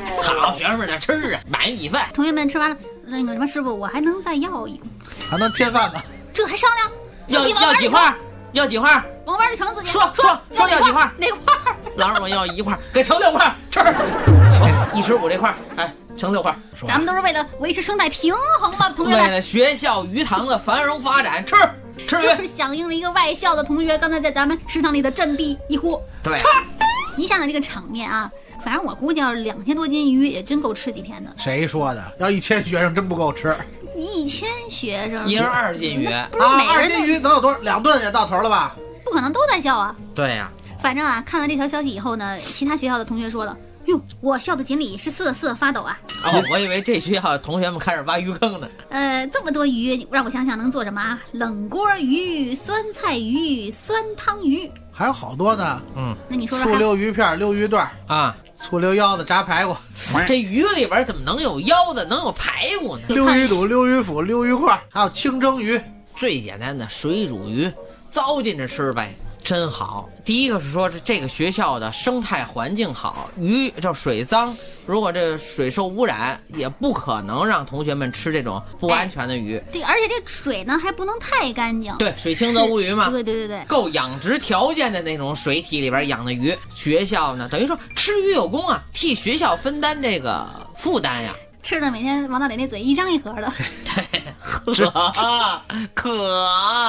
好，学生们得吃啊，买米饭。 同学们吃完了，那个什么师傅，我还能再要一个， 还能添饭吗？ 这还商量？ 要几块？要几块？ 往碗里盛自己说要几块？ 哪块？ 老师我要1块，给盛6块，吃。115这块，哎，盛6块。 咱们都是为了维持生态平衡嘛，同学们。 为了学校鱼塘的繁荣发展，吃鱼。 就是响应了一个外校的同学刚才在咱们食堂里的振臂一呼， 对， 吃。你想想这个场面啊，反正我估计要是2000多斤鱼也真够吃几天的。 谁说的？要1000学生真不够吃。 1000学生， 一人2斤鱼啊，2 斤鱼能有多少？2顿也到头了吧？ 不可能都在校啊。 对呀。 反正啊，看了这条消息以后呢，其他学校的同学说了，哟，我校的锦鲤是瑟瑟发抖啊。 哦，我以为这学校的同学们开始挖鱼坑呢。 这么多鱼，让我想想能做什么啊？冷锅鱼、酸菜鱼、酸汤鱼， 还有好多呢。 那你说醋溜鱼片、溜鱼段啊， 醋溜腰子、炸排骨。 这鱼里边怎么能有腰子，能有排骨呢？ 溜鱼肚、溜鱼腹、溜鱼块，还有清蒸鱼。 最简单的水煮鱼，糟践着吃呗。真好。第一个是说这个学校的生态环境好，鱼叫水脏，如果这水受污染，也不可能让同学们吃这种不安全的鱼。 对，而且这水呢还不能太干净。 对，水清则无鱼嘛。 对， 够养殖条件的那种水体里边养的鱼，学校呢等于说吃鱼有功啊，替学校分担这个负担呀。 吃的每天往那里那嘴一张一合的。 对，渴。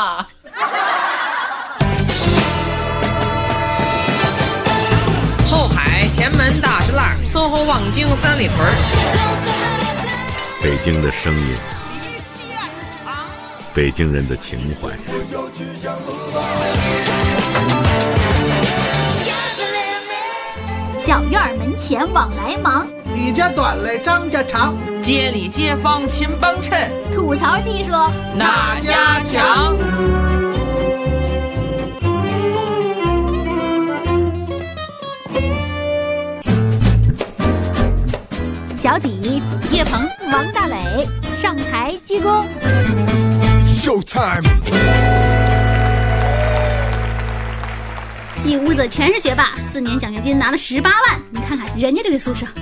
后海、前门、大石栏、淞沪、望京、三里屯。 北京的声音，北京人的情怀。 小院门前往来忙， 李家短嘞张家长， 街里街坊勤帮衬， 吐槽技术哪家强？ 小底叶鹏、王大磊上台鞠躬。 Showtime！ 一屋子全是学霸，4年奖学金拿了18万，你看看人家这个宿舍。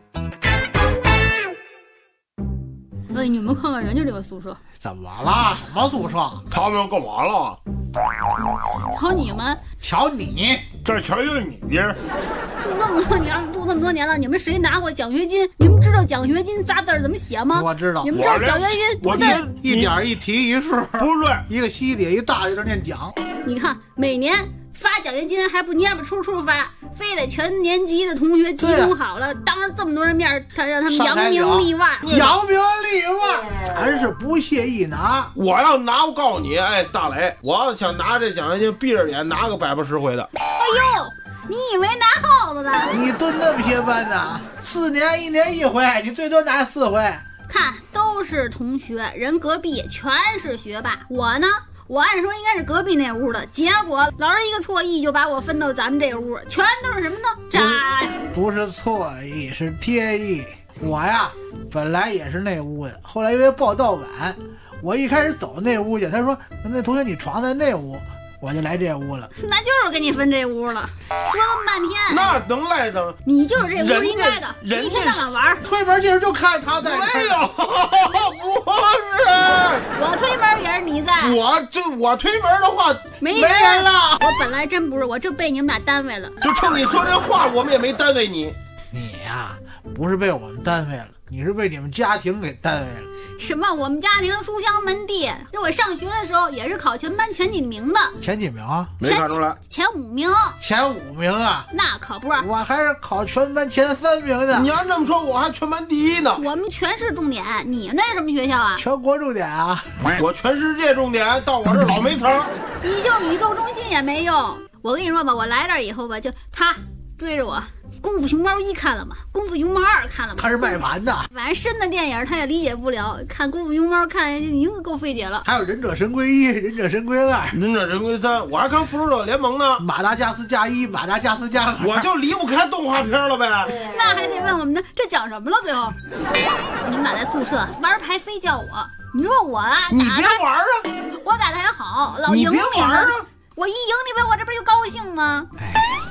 哎，你们看看人家这个宿舍， 怎么了？什么宿舍？ 他们干嘛了？ 瞧你们， 瞧你， 再瞧瞧你。 住这么多年了，你们谁拿过奖学金？你们知道奖学金仨字怎么写吗？ 我知道。 你们知道奖学金？ 我一点一提一数， 不对， 一个西底一大就念奖。 你看每年发奖学金还不蔫不出发，非得全年级的同学集中好了，当着这么多人面，他让他们扬名立万。 扬名立万，咱是不屑一拿。 我要拿，我告诉你，哎，大雷，我要想拿这奖学金，闭着眼拿个180回的。 哎呦，你以为拿耗子呢？ 你蹲那么些班呢？4年1年1回，你最多拿4回。 看，都是同学，人隔壁全是学霸，我呢？我按说应该是隔壁那屋的，结果老师一个错意就把我分到咱们这屋，全都是什么呢？渣呀！ 不是错意，是天意。我呀，本来也是那屋的，后来因为报到晚，我一开始走那屋去，他说那同学你床在那屋，我就来这屋了。 那就是给你分这屋了，说那么半天， 那能赖的？ 你就是这屋应该的，一天到晚玩， 推门进去就看他在。 没有，不是， 我推门也是你在。 我推门的话， 没人了。我本来真不是，我就被你们俩单位了。 就冲你说这话，我们也没单位你。 你呀，不是被我们单位了，你是被你们家庭给单位了。 什么？我们家庭书香门第，我上学的时候也是考全班前几名的。 前几名啊？ 没看出来。 前5名。 前5名啊？ 那可不， 我还是考全班前3名的。 你要这么说，我还全班第1呢。 我们全市重点，你那是什么学校啊？ 全国重点啊！ 我全世界重点，到我这老没词儿。 你就宇宙中心也没用。我跟你说吧，我来这儿以后吧，就他追着我。功夫熊猫1看了吗？功夫熊猫2看了吗？ 他是卖盘的。 反正深的电影他也理解不了，看功夫熊猫看已经够费解了。 还有忍者神龟1、忍者神龟2、 忍者神龟3，我还看复仇者联盟呢。 马达加斯加1、马达加斯加2， 我就离不开动画片了呗。 那还得问我们的这讲什么了？最后你们俩在宿舍玩牌，非叫我。你说我啊， 你别玩啊！ 我打的还好，老赢你了。我一赢你呗，我这不就高兴吗？ 哎，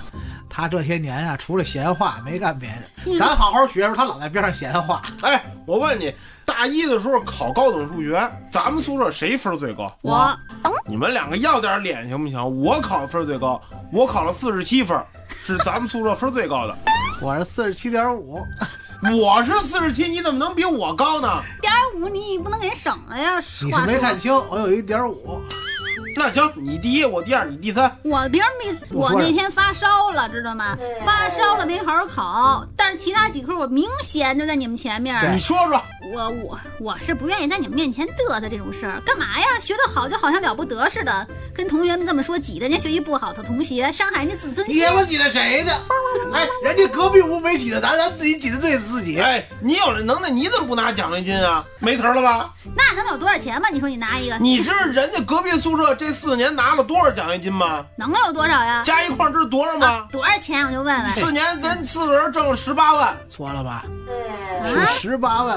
他这些年啊，除了闲话没干别的。咱好好学的时候，他老在边上闲话。 哎，我问你，大一的时候考高等数学，咱们宿舍谁分最高？ 我。 你们两个要点脸行不行？我考分最高，我考了47分，是咱们宿舍分最高的。 我是47.5， 我是47，你怎么能比我高呢 ？1.5你不能给人省了呀？ 你是没看清，我有1.5。 那行，你第一，我第二，你第三。 我别人没，我那天发烧了，知道吗？发烧了没好好考，但是其他几科我明显就在你们前面。 你说说， 我是不愿意在你们面前嘚瑟这种事儿，干嘛呀？学得好就好像了不得似的，跟同学们这么说，挤得人家学习不好的同学，伤害人家自尊心。 你也不挤得谁的？哎，人家隔壁屋没挤的，咱自己挤得罪自己。 哎，你有这能耐，你怎么不拿奖励金啊？没词了吧？ 那能有多少钱吗？你说你拿一个， 你知道人家隔壁宿舍这4年拿了多少奖励金吗？ 能有多少呀？ 加一块知道多少吗？ 多少钱？我就问问。 4年咱4个人挣了18万， 错了吧？是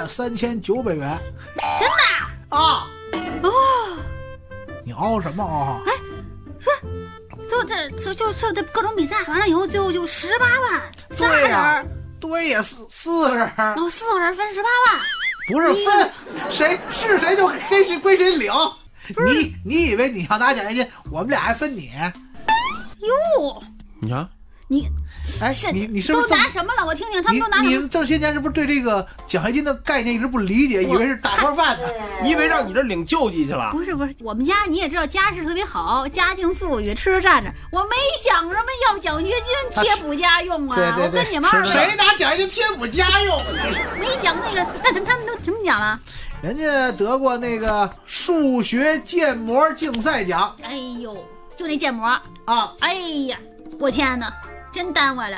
18.39元。 真的啊？哦，你熬什么熬？ 哎，说，就这各种比赛完了以后，最后就18万，3个人。 对呀，4个人。 然后4个人分18万。 不是分，谁是谁就归谁领。你以为你要拿奖学金，我们俩还分你？ 哟， 你看， 哎，你是不是都拿什么了？我听听，他们都拿什么？ 你这些年是不是对这个奖学金的概念一直不理解，以为是大锅饭呢？ 你以为让你这领救济去了？ 不是，我们家你也知道家世特别好，家境富裕，吃着站着，我没想什么要奖学金贴补家用啊。 对， 我跟你们二谁拿奖学金贴补家用？ 没想那个，那他们都什么奖了？ 人家得过那个数学建模竞赛奖。 哎呦，就那建模啊！ 哎呀，我天哪，真耽误了。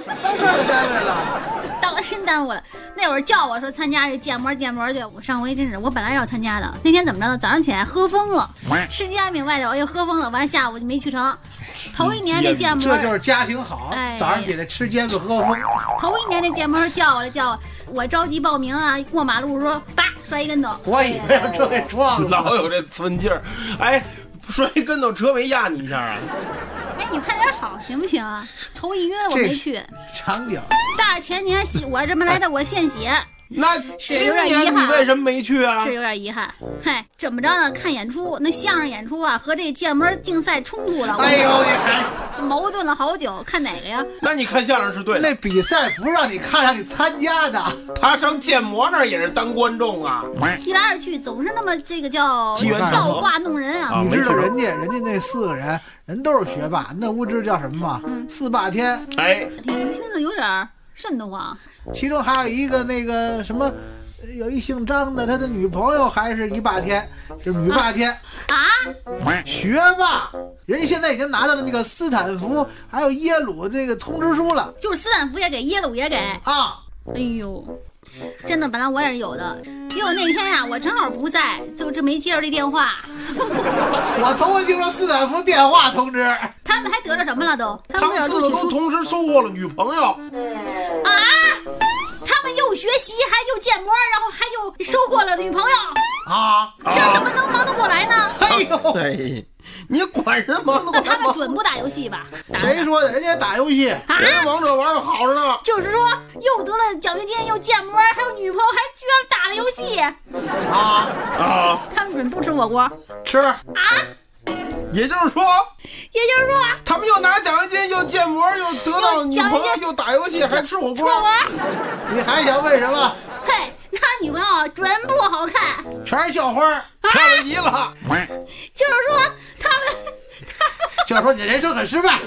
真耽误了。那会儿叫我说参加这建模去，我上回真是，我本来要参加的，那天怎么着呢？早上起来喝疯了，吃煎饼外头，哎呦喝疯了，完了下午就没去成。头一年这建模， 这就是家庭好。哎，早上起来吃煎饼喝疯。 头一年这建模叫我着急报名啊，过马路说叭摔一跟头， 我以为让车给撞了， 老有这寸劲儿。哎，摔一跟头，车没压你一下啊？ 哎，你拍点好行不行啊？头一晕我没去。 场景。 大前年我这么来的，我献血。 那今年你为什么没去啊？ 是有点遗憾。嗨，怎么着呢？看演出，那相声演出啊，和这建模竞赛冲突了。 哎呦，你还矛盾了好久，看哪个呀？ 那你看相声是对的。 那比赛不是让你看，让你参加的。 他上建模那儿也是当观众啊。 一来二去，总是那么这个叫造化弄人啊。 你知道人家那4个人都是学霸，那不知叫什么吗？4霸天。 哎， 听着有点瘆得慌。 其中还有一个那个什么，有一姓张的，他的女朋友还是1霸天，就是女霸天啊， 学霸，人家现在已经拿到了那个斯坦福还有耶鲁那个通知书了， 就是斯坦福也给，耶鲁也给啊。 哎呦，真的，本来我也是有的，结果那天呀，我正好不在，就这没接着这电话。 我从未听说斯坦福电话通知。 他们还得着什么了都？ 他们4个都同时收获了女朋友啊！他们又学习，还又建模，然后还又收获了女朋友啊！ 这怎么能忙得过来呢？ 哎呦， 对，你管人忙得过来吗？ 那他们准不打游戏吧？ 谁说的？人家打游戏， 人家王者玩的好着呢。 就是说，又得了奖学金，又建模，还有女朋友，还居然打了游戏啊！ 他们准不吃火锅？ 吃啊！ 也就是说，他们又拿奖学金，又建模，又得到女朋友，又打游戏，还吃火锅。 你还想问什么？ 嘿，他女朋友准不好看， 全是校花， 漂亮极了。 就是说，他们， 就是说你人生很失败。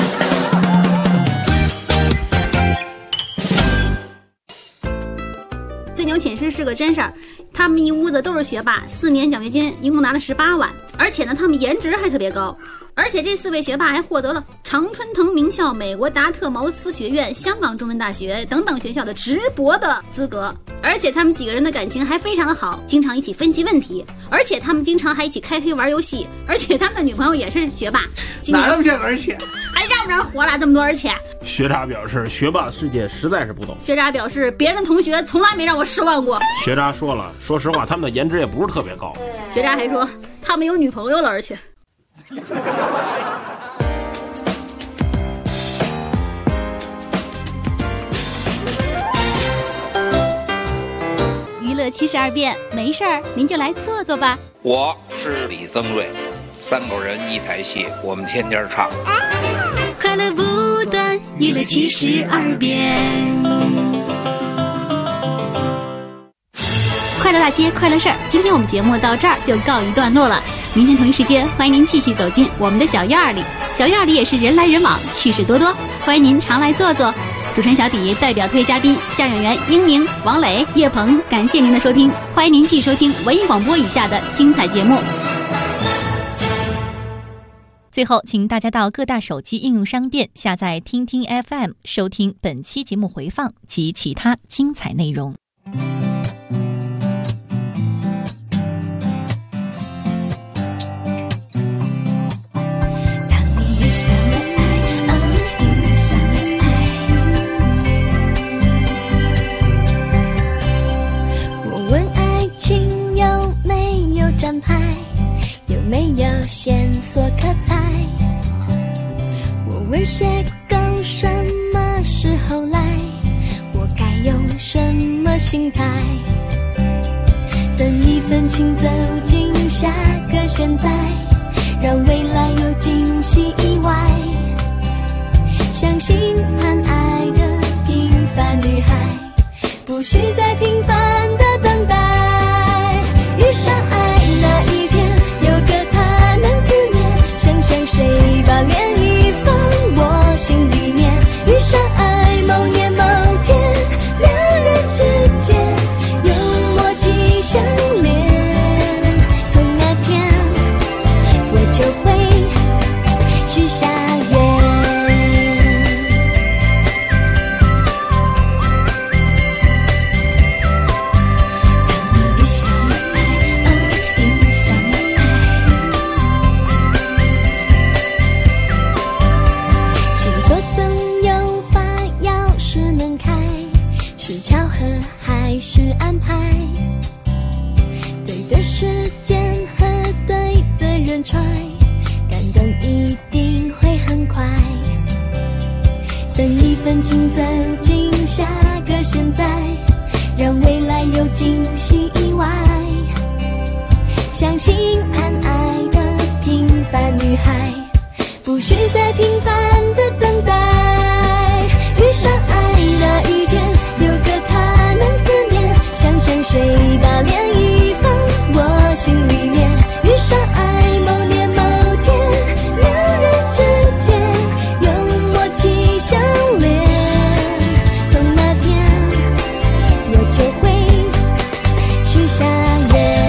最牛寝室是个真事儿，他们一屋子都是学霸，4年奖学金，一共拿了18万，而且呢，他们颜值还特别高。而且这4位学霸还获得了常春藤名校、美国达特茅斯学院、香港中文大学等等学校的直博的资格。而且他们几个人的感情还非常的好，经常一起分析问题，而且他们经常还一起开黑玩游戏，而且他们的女朋友也是学霸。 哪那么些而且？ 还让不让活了这么多而且？ 学渣表示，学霸世界实在是不懂。 学渣表示，别人的同学从来没让我失望过。 学渣说了，说实话，他们的颜值也不是特别高。 学渣还说，他们有女朋友了，而且。 乐72变，没事儿您就来坐坐吧。 我是李增瑞，3口人一台戏，我们天天唱。 快乐不断，娱乐72变。 快乐大街，快乐事儿。今天我们节目到这儿就告一段落了。明天同一时间，欢迎您继续走进我们的小院儿里。小院儿里也是人来人往，趣事多多，欢迎您常来坐坐。主持人小迪代表特约嘉宾相声演员英明、王磊、叶鹏，感谢您的收听，欢迎您继续收听文艺广播以下的精彩节目。 最后，请大家到各大手机应用商店下载听听 FM， 收听本期节目回放及其他精彩内容。 没有线索可猜，我问邂逅什么时候来，我该用什么心态，等一份情走进下个现在，让未来有惊喜意外，相信谈爱的平凡女孩，不需再平凡的等待，遇上爱那一天，有个他能思念，想想谁把涟漪放我心里面，遇上爱某年某天，两人之间有默契相连，从那天我就会许下愿。是安排，对的时间和对的人揣，感动一定会很快，等一份情走进下个现在，让未来有惊喜意外，相信谈爱的平凡女孩，不需再平凡的等待，遇上爱那一天，有个他能思念，想想谁把涟漪放我心里面，遇上爱某年某天，两人之间有默契相连，从那天我就会许下愿。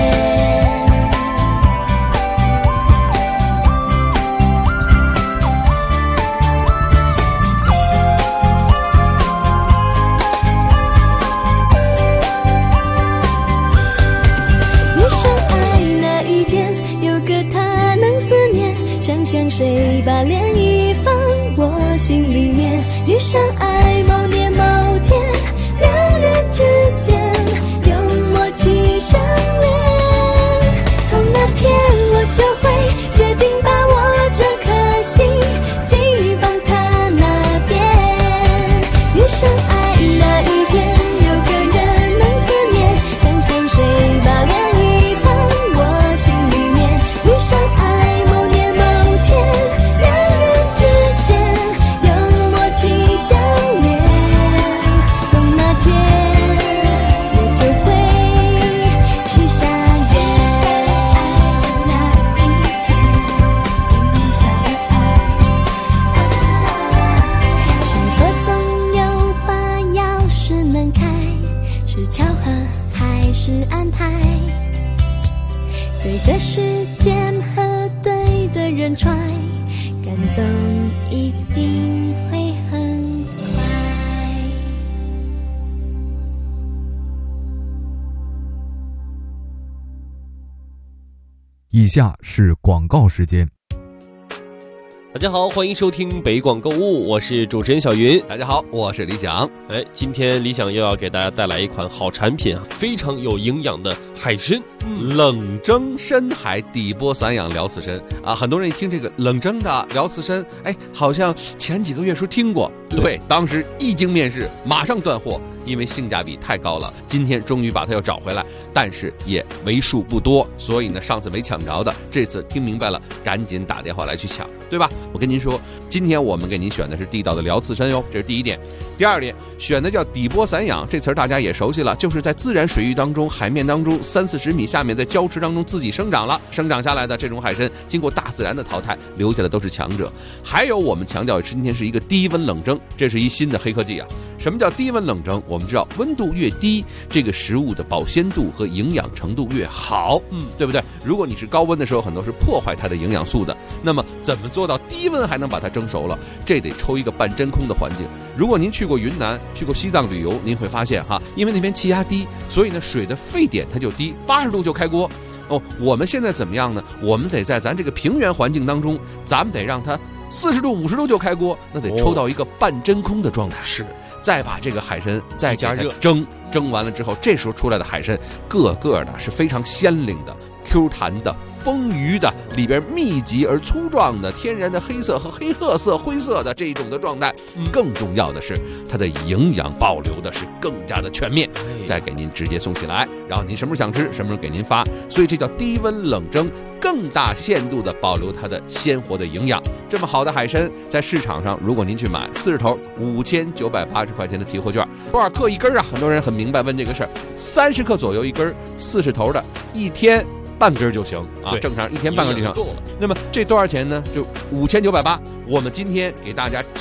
想想谁把涟漪放我心里面，遇上爱某年某天，两人之间有默契相连，从那天我就会决定把我这颗心寄放他那边，遇上爱那一天，有个人能思念，想想谁把涟漪放我心里面，遇上爱是安排，对的时间和对的人揣，感动一定会很快。 以下是广告时间。 大家好，欢迎收听北广购物，我是主持人小云。 大家好，我是李想。 今天李想又要给大家带来一款好产品啊，非常有营养的海参， 冷蒸深海底波散养辽刺参啊。很多人一听这个冷蒸的辽刺参，好像前几个月时候听过。对，当时一经面世，马上断货， 因为性价比太高了，今天终于把它又找回来，但是也为数不多，所以呢，上次没抢着的，这次听明白了，赶紧打电话来去抢，对吧？我跟您说，今天我们给您选的是地道的辽刺参哟，这是第一点。第二点，选的叫底波散养，这词儿大家也熟悉了，就是在自然水域当中、海面当中30-40米下面，在礁池当中自己生长下来的这种海参，经过大自然的淘汰，留下的都是强者。还有我们强调今天是一个低温冷蒸，这是一新的黑科技啊。什么叫低温冷蒸？我们知道温度越低，这个食物的保鲜度和营养程度越好，对不对？如果你是高温的时候，很多是破坏它的营养素的。那么怎么做到低温还能把它蒸熟了？这得抽一个半真空的环境。如果您去过云南、去过西藏旅游，您会发现哈，因为那边气压低，所以呢水的沸点它就低，80度就开锅。我们现在怎么样呢？我们得在咱这个平原环境当中，咱们得让它40度、50度就开锅，那得抽到一个半真空的状态。是。再把这个海参再加热蒸完了之后，这时候出来的海参个个的是非常鲜灵的、Q 弹的、丰腴的，里边密集而粗壮的天然的黑色和黑褐色、灰色的这一种的状态。更重要的是，它的营养保留的是更加的全面，再给您直接送起来，然后您什么时候想吃，什么时候给您发。所以这叫低温冷蒸，更大限度的保留它的鲜活的营养。这么好的海参，在市场上，如果您去买40头5980块钱的提货券，多少克一根啊？很多人很明白问这个事儿，30克左右一根，40头的，一天半根就行啊，正常一天半根就行。那么这多少钱呢？就5980，我们今天给大家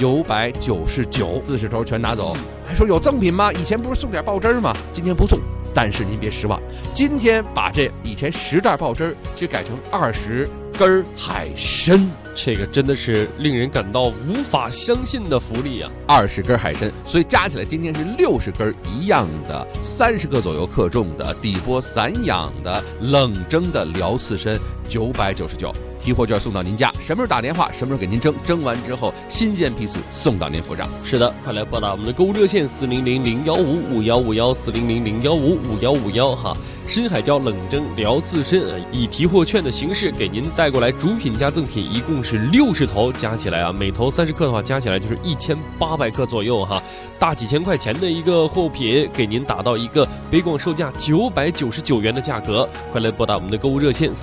999，40头全拿走。还说有赠品吗？以前不是送点爆汁吗？今天不送，但是您别失望，今天把这以前10袋爆汁就改成20根海参。 这个真的是令人感到无法相信的福利啊 ！20根海参，所以加起来今天是60根一样的，30克左右克重的底波散养的冷蒸的辽刺参，999。提货券送到您家，什么时候打电话，什么时候给您蒸完之后新鲜批次送到您府上。 是的，快来拨打我们的购物热线400-015-5151，400-015-5151哈。深海椒冷蒸辽刺参以提货券的形式给您带过来，主品加赠品一共是60头，加起来啊，每头30克的话，加起来就是1800克左右哈，大几千块钱的一个货品，给您打到一个北广售价999元的价格。快来拨打我们的购物热线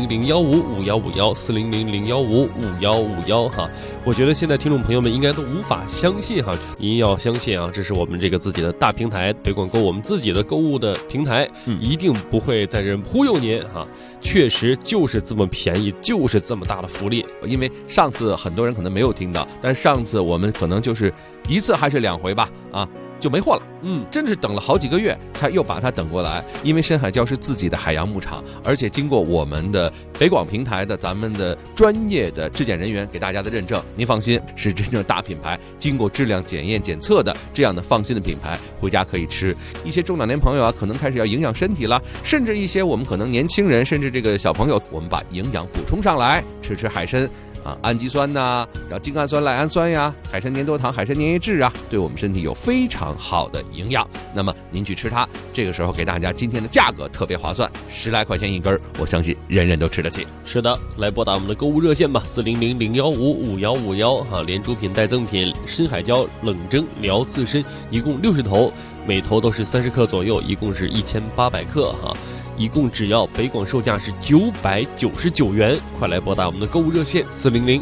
400-015-5151，400-015-5151哈。我觉得现在听众朋友们应该都无法相信哈，您要相信啊，这是我们这个自己的大平台北广购，我们自己的购物的平台，一定不会在这忽悠您哈，确实就是这么便宜，就是这么大的福利。 因为上次很多人可能没有听到，但是上次我们可能就是1次还是2回吧啊，就没货了。真是等了好几个月才又把它等过来。因为深海礁是自己的海洋牧场，而且经过我们的北广平台的咱们的专业的质检人员给大家的认证，您放心，是真正大品牌，经过质量检验检测的这样的放心的品牌，回家可以吃。一些中老年朋友啊，可能开始要营养身体了，甚至一些我们可能年轻人，甚至这个小朋友，我们把营养补充上来，吃海参啊，氨基酸呐，然后精氨酸、赖氨酸呀，海参粘多糖、海参粘液质啊，对我们身体有非常好的营养。那么您去吃它，这个时候给大家今天的价格特别划算，10来块钱一根，我相信人人都吃得起。 是的，来拨打我们的购物热线吧，400-015-5151哈，连主品带赠品，深海礁冷蒸辽刺参一共60头，每头都是30克左右，一共是1800克哈。一共只要北广售价是999元，快来拨打我们的购物热线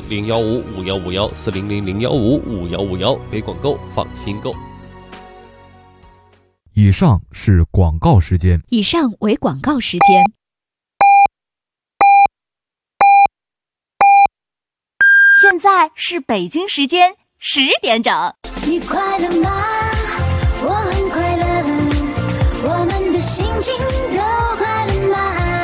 400-015-5151，400-015-5151，北广购放心购。 以上是广告时间。 以上为广告时间。现在是北京时间10点整。 你快乐吗？我很快乐，我们的心情都快乐吗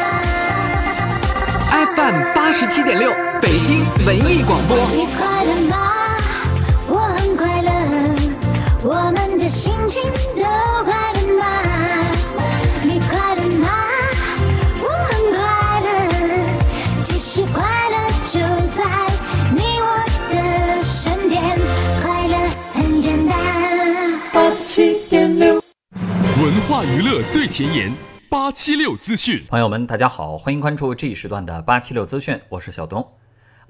？FM 87.6，北京文艺广播。 你快乐吗？我很快乐，我们的心情都快乐吗？你快乐吗？我很快乐，其实快乐就在你我的身边，快乐很简单。87.6， 文化娱乐最前沿，876资讯。 朋友们大家好，欢迎关注这一时段的876资讯，我是小东。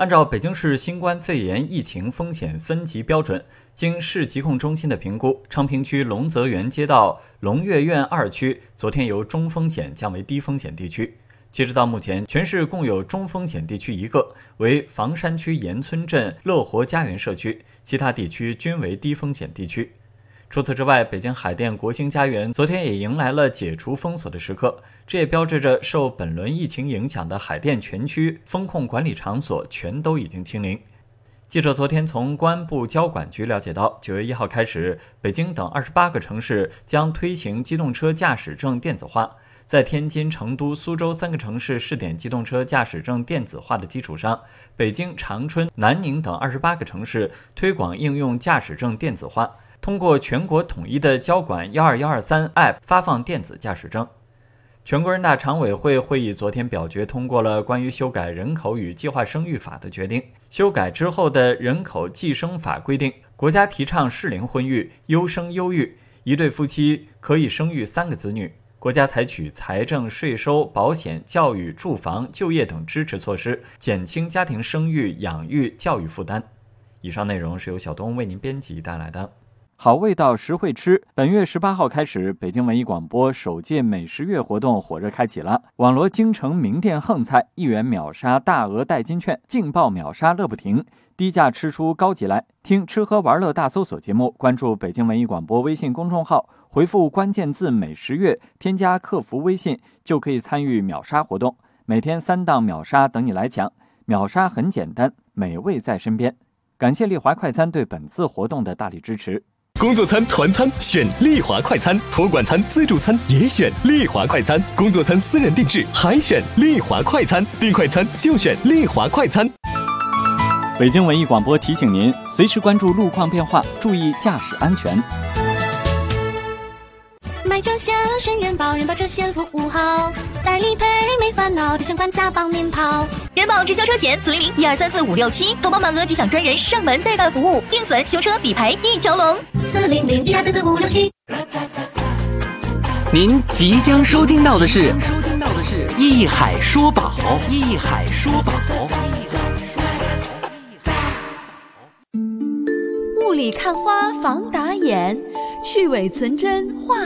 按照北京市新冠肺炎疫情风险分级标准，经市疾控中心的评估，昌平区龙泽园街道龙悦苑2区昨天由中风险降为低风险地区。截止到目前，全市共有中风险地区1个，为房山区岩村镇乐活家园社区，其他地区均为低风险地区。除此之外，北京海淀国兴家园昨天也迎来了解除封锁的时刻，这也标志着受本轮疫情影响的海淀全区风控管理场所全都已经清零。记者昨天从公安部交管局了解到，9月1号开始，北京等28个城市将推行机动车驾驶证电子化。在天津、成都、苏州3个城市试点机动车驾驶证电子化的基础上，北京、长春、南宁等28个城市推广应用驾驶证电子化，通过全国统一的交管12123 App 发放电子驾驶证。全国人大常委会会议昨天表决通过了关于修改人口与计划生育法的决定。修改之后的人口计生法规定，国家提倡适龄婚育、优生优育，一对夫妻可以生育3个子女。国家采取财政、税收、保险、教育、住房、就业等支持措施，减轻家庭生育、养育、教育负担。以上内容是由小东为您编辑带来的。好味道实惠吃，本月18号开始，北京文艺广播首届美食月活动火热开启了。网罗京城名店横菜，1元秒杀大额代金券，劲爆秒杀乐不停，低价吃出高级来。听吃喝玩乐大搜索节目，关注北京文艺广播微信公众号，回复关键字美食月，添加客服微信就可以参与秒杀活动，每天3档秒杀等你来抢。秒杀很简单，美味在身边。感谢丽华快餐对本次活动的大力支持。 工作餐、团餐选丽华快餐，托管餐、自助餐也选丽华快餐，工作餐私人定制还选丽华快餐，订快餐就选丽华快餐。 北京文艺广播提醒您，随时关注路况变化，注意驾驶安全。 买车险选人保，人保车险服务好，代理赔没烦恼，提前款价帮您跑。 人保直销车险400-1234-567，投保满额即享专人上门代办服务，定损、修车、理赔一条龙。 400-1234-567。 您即将收听到的是一海说宝，一海说宝。 雾里看花防打眼，去伪存真画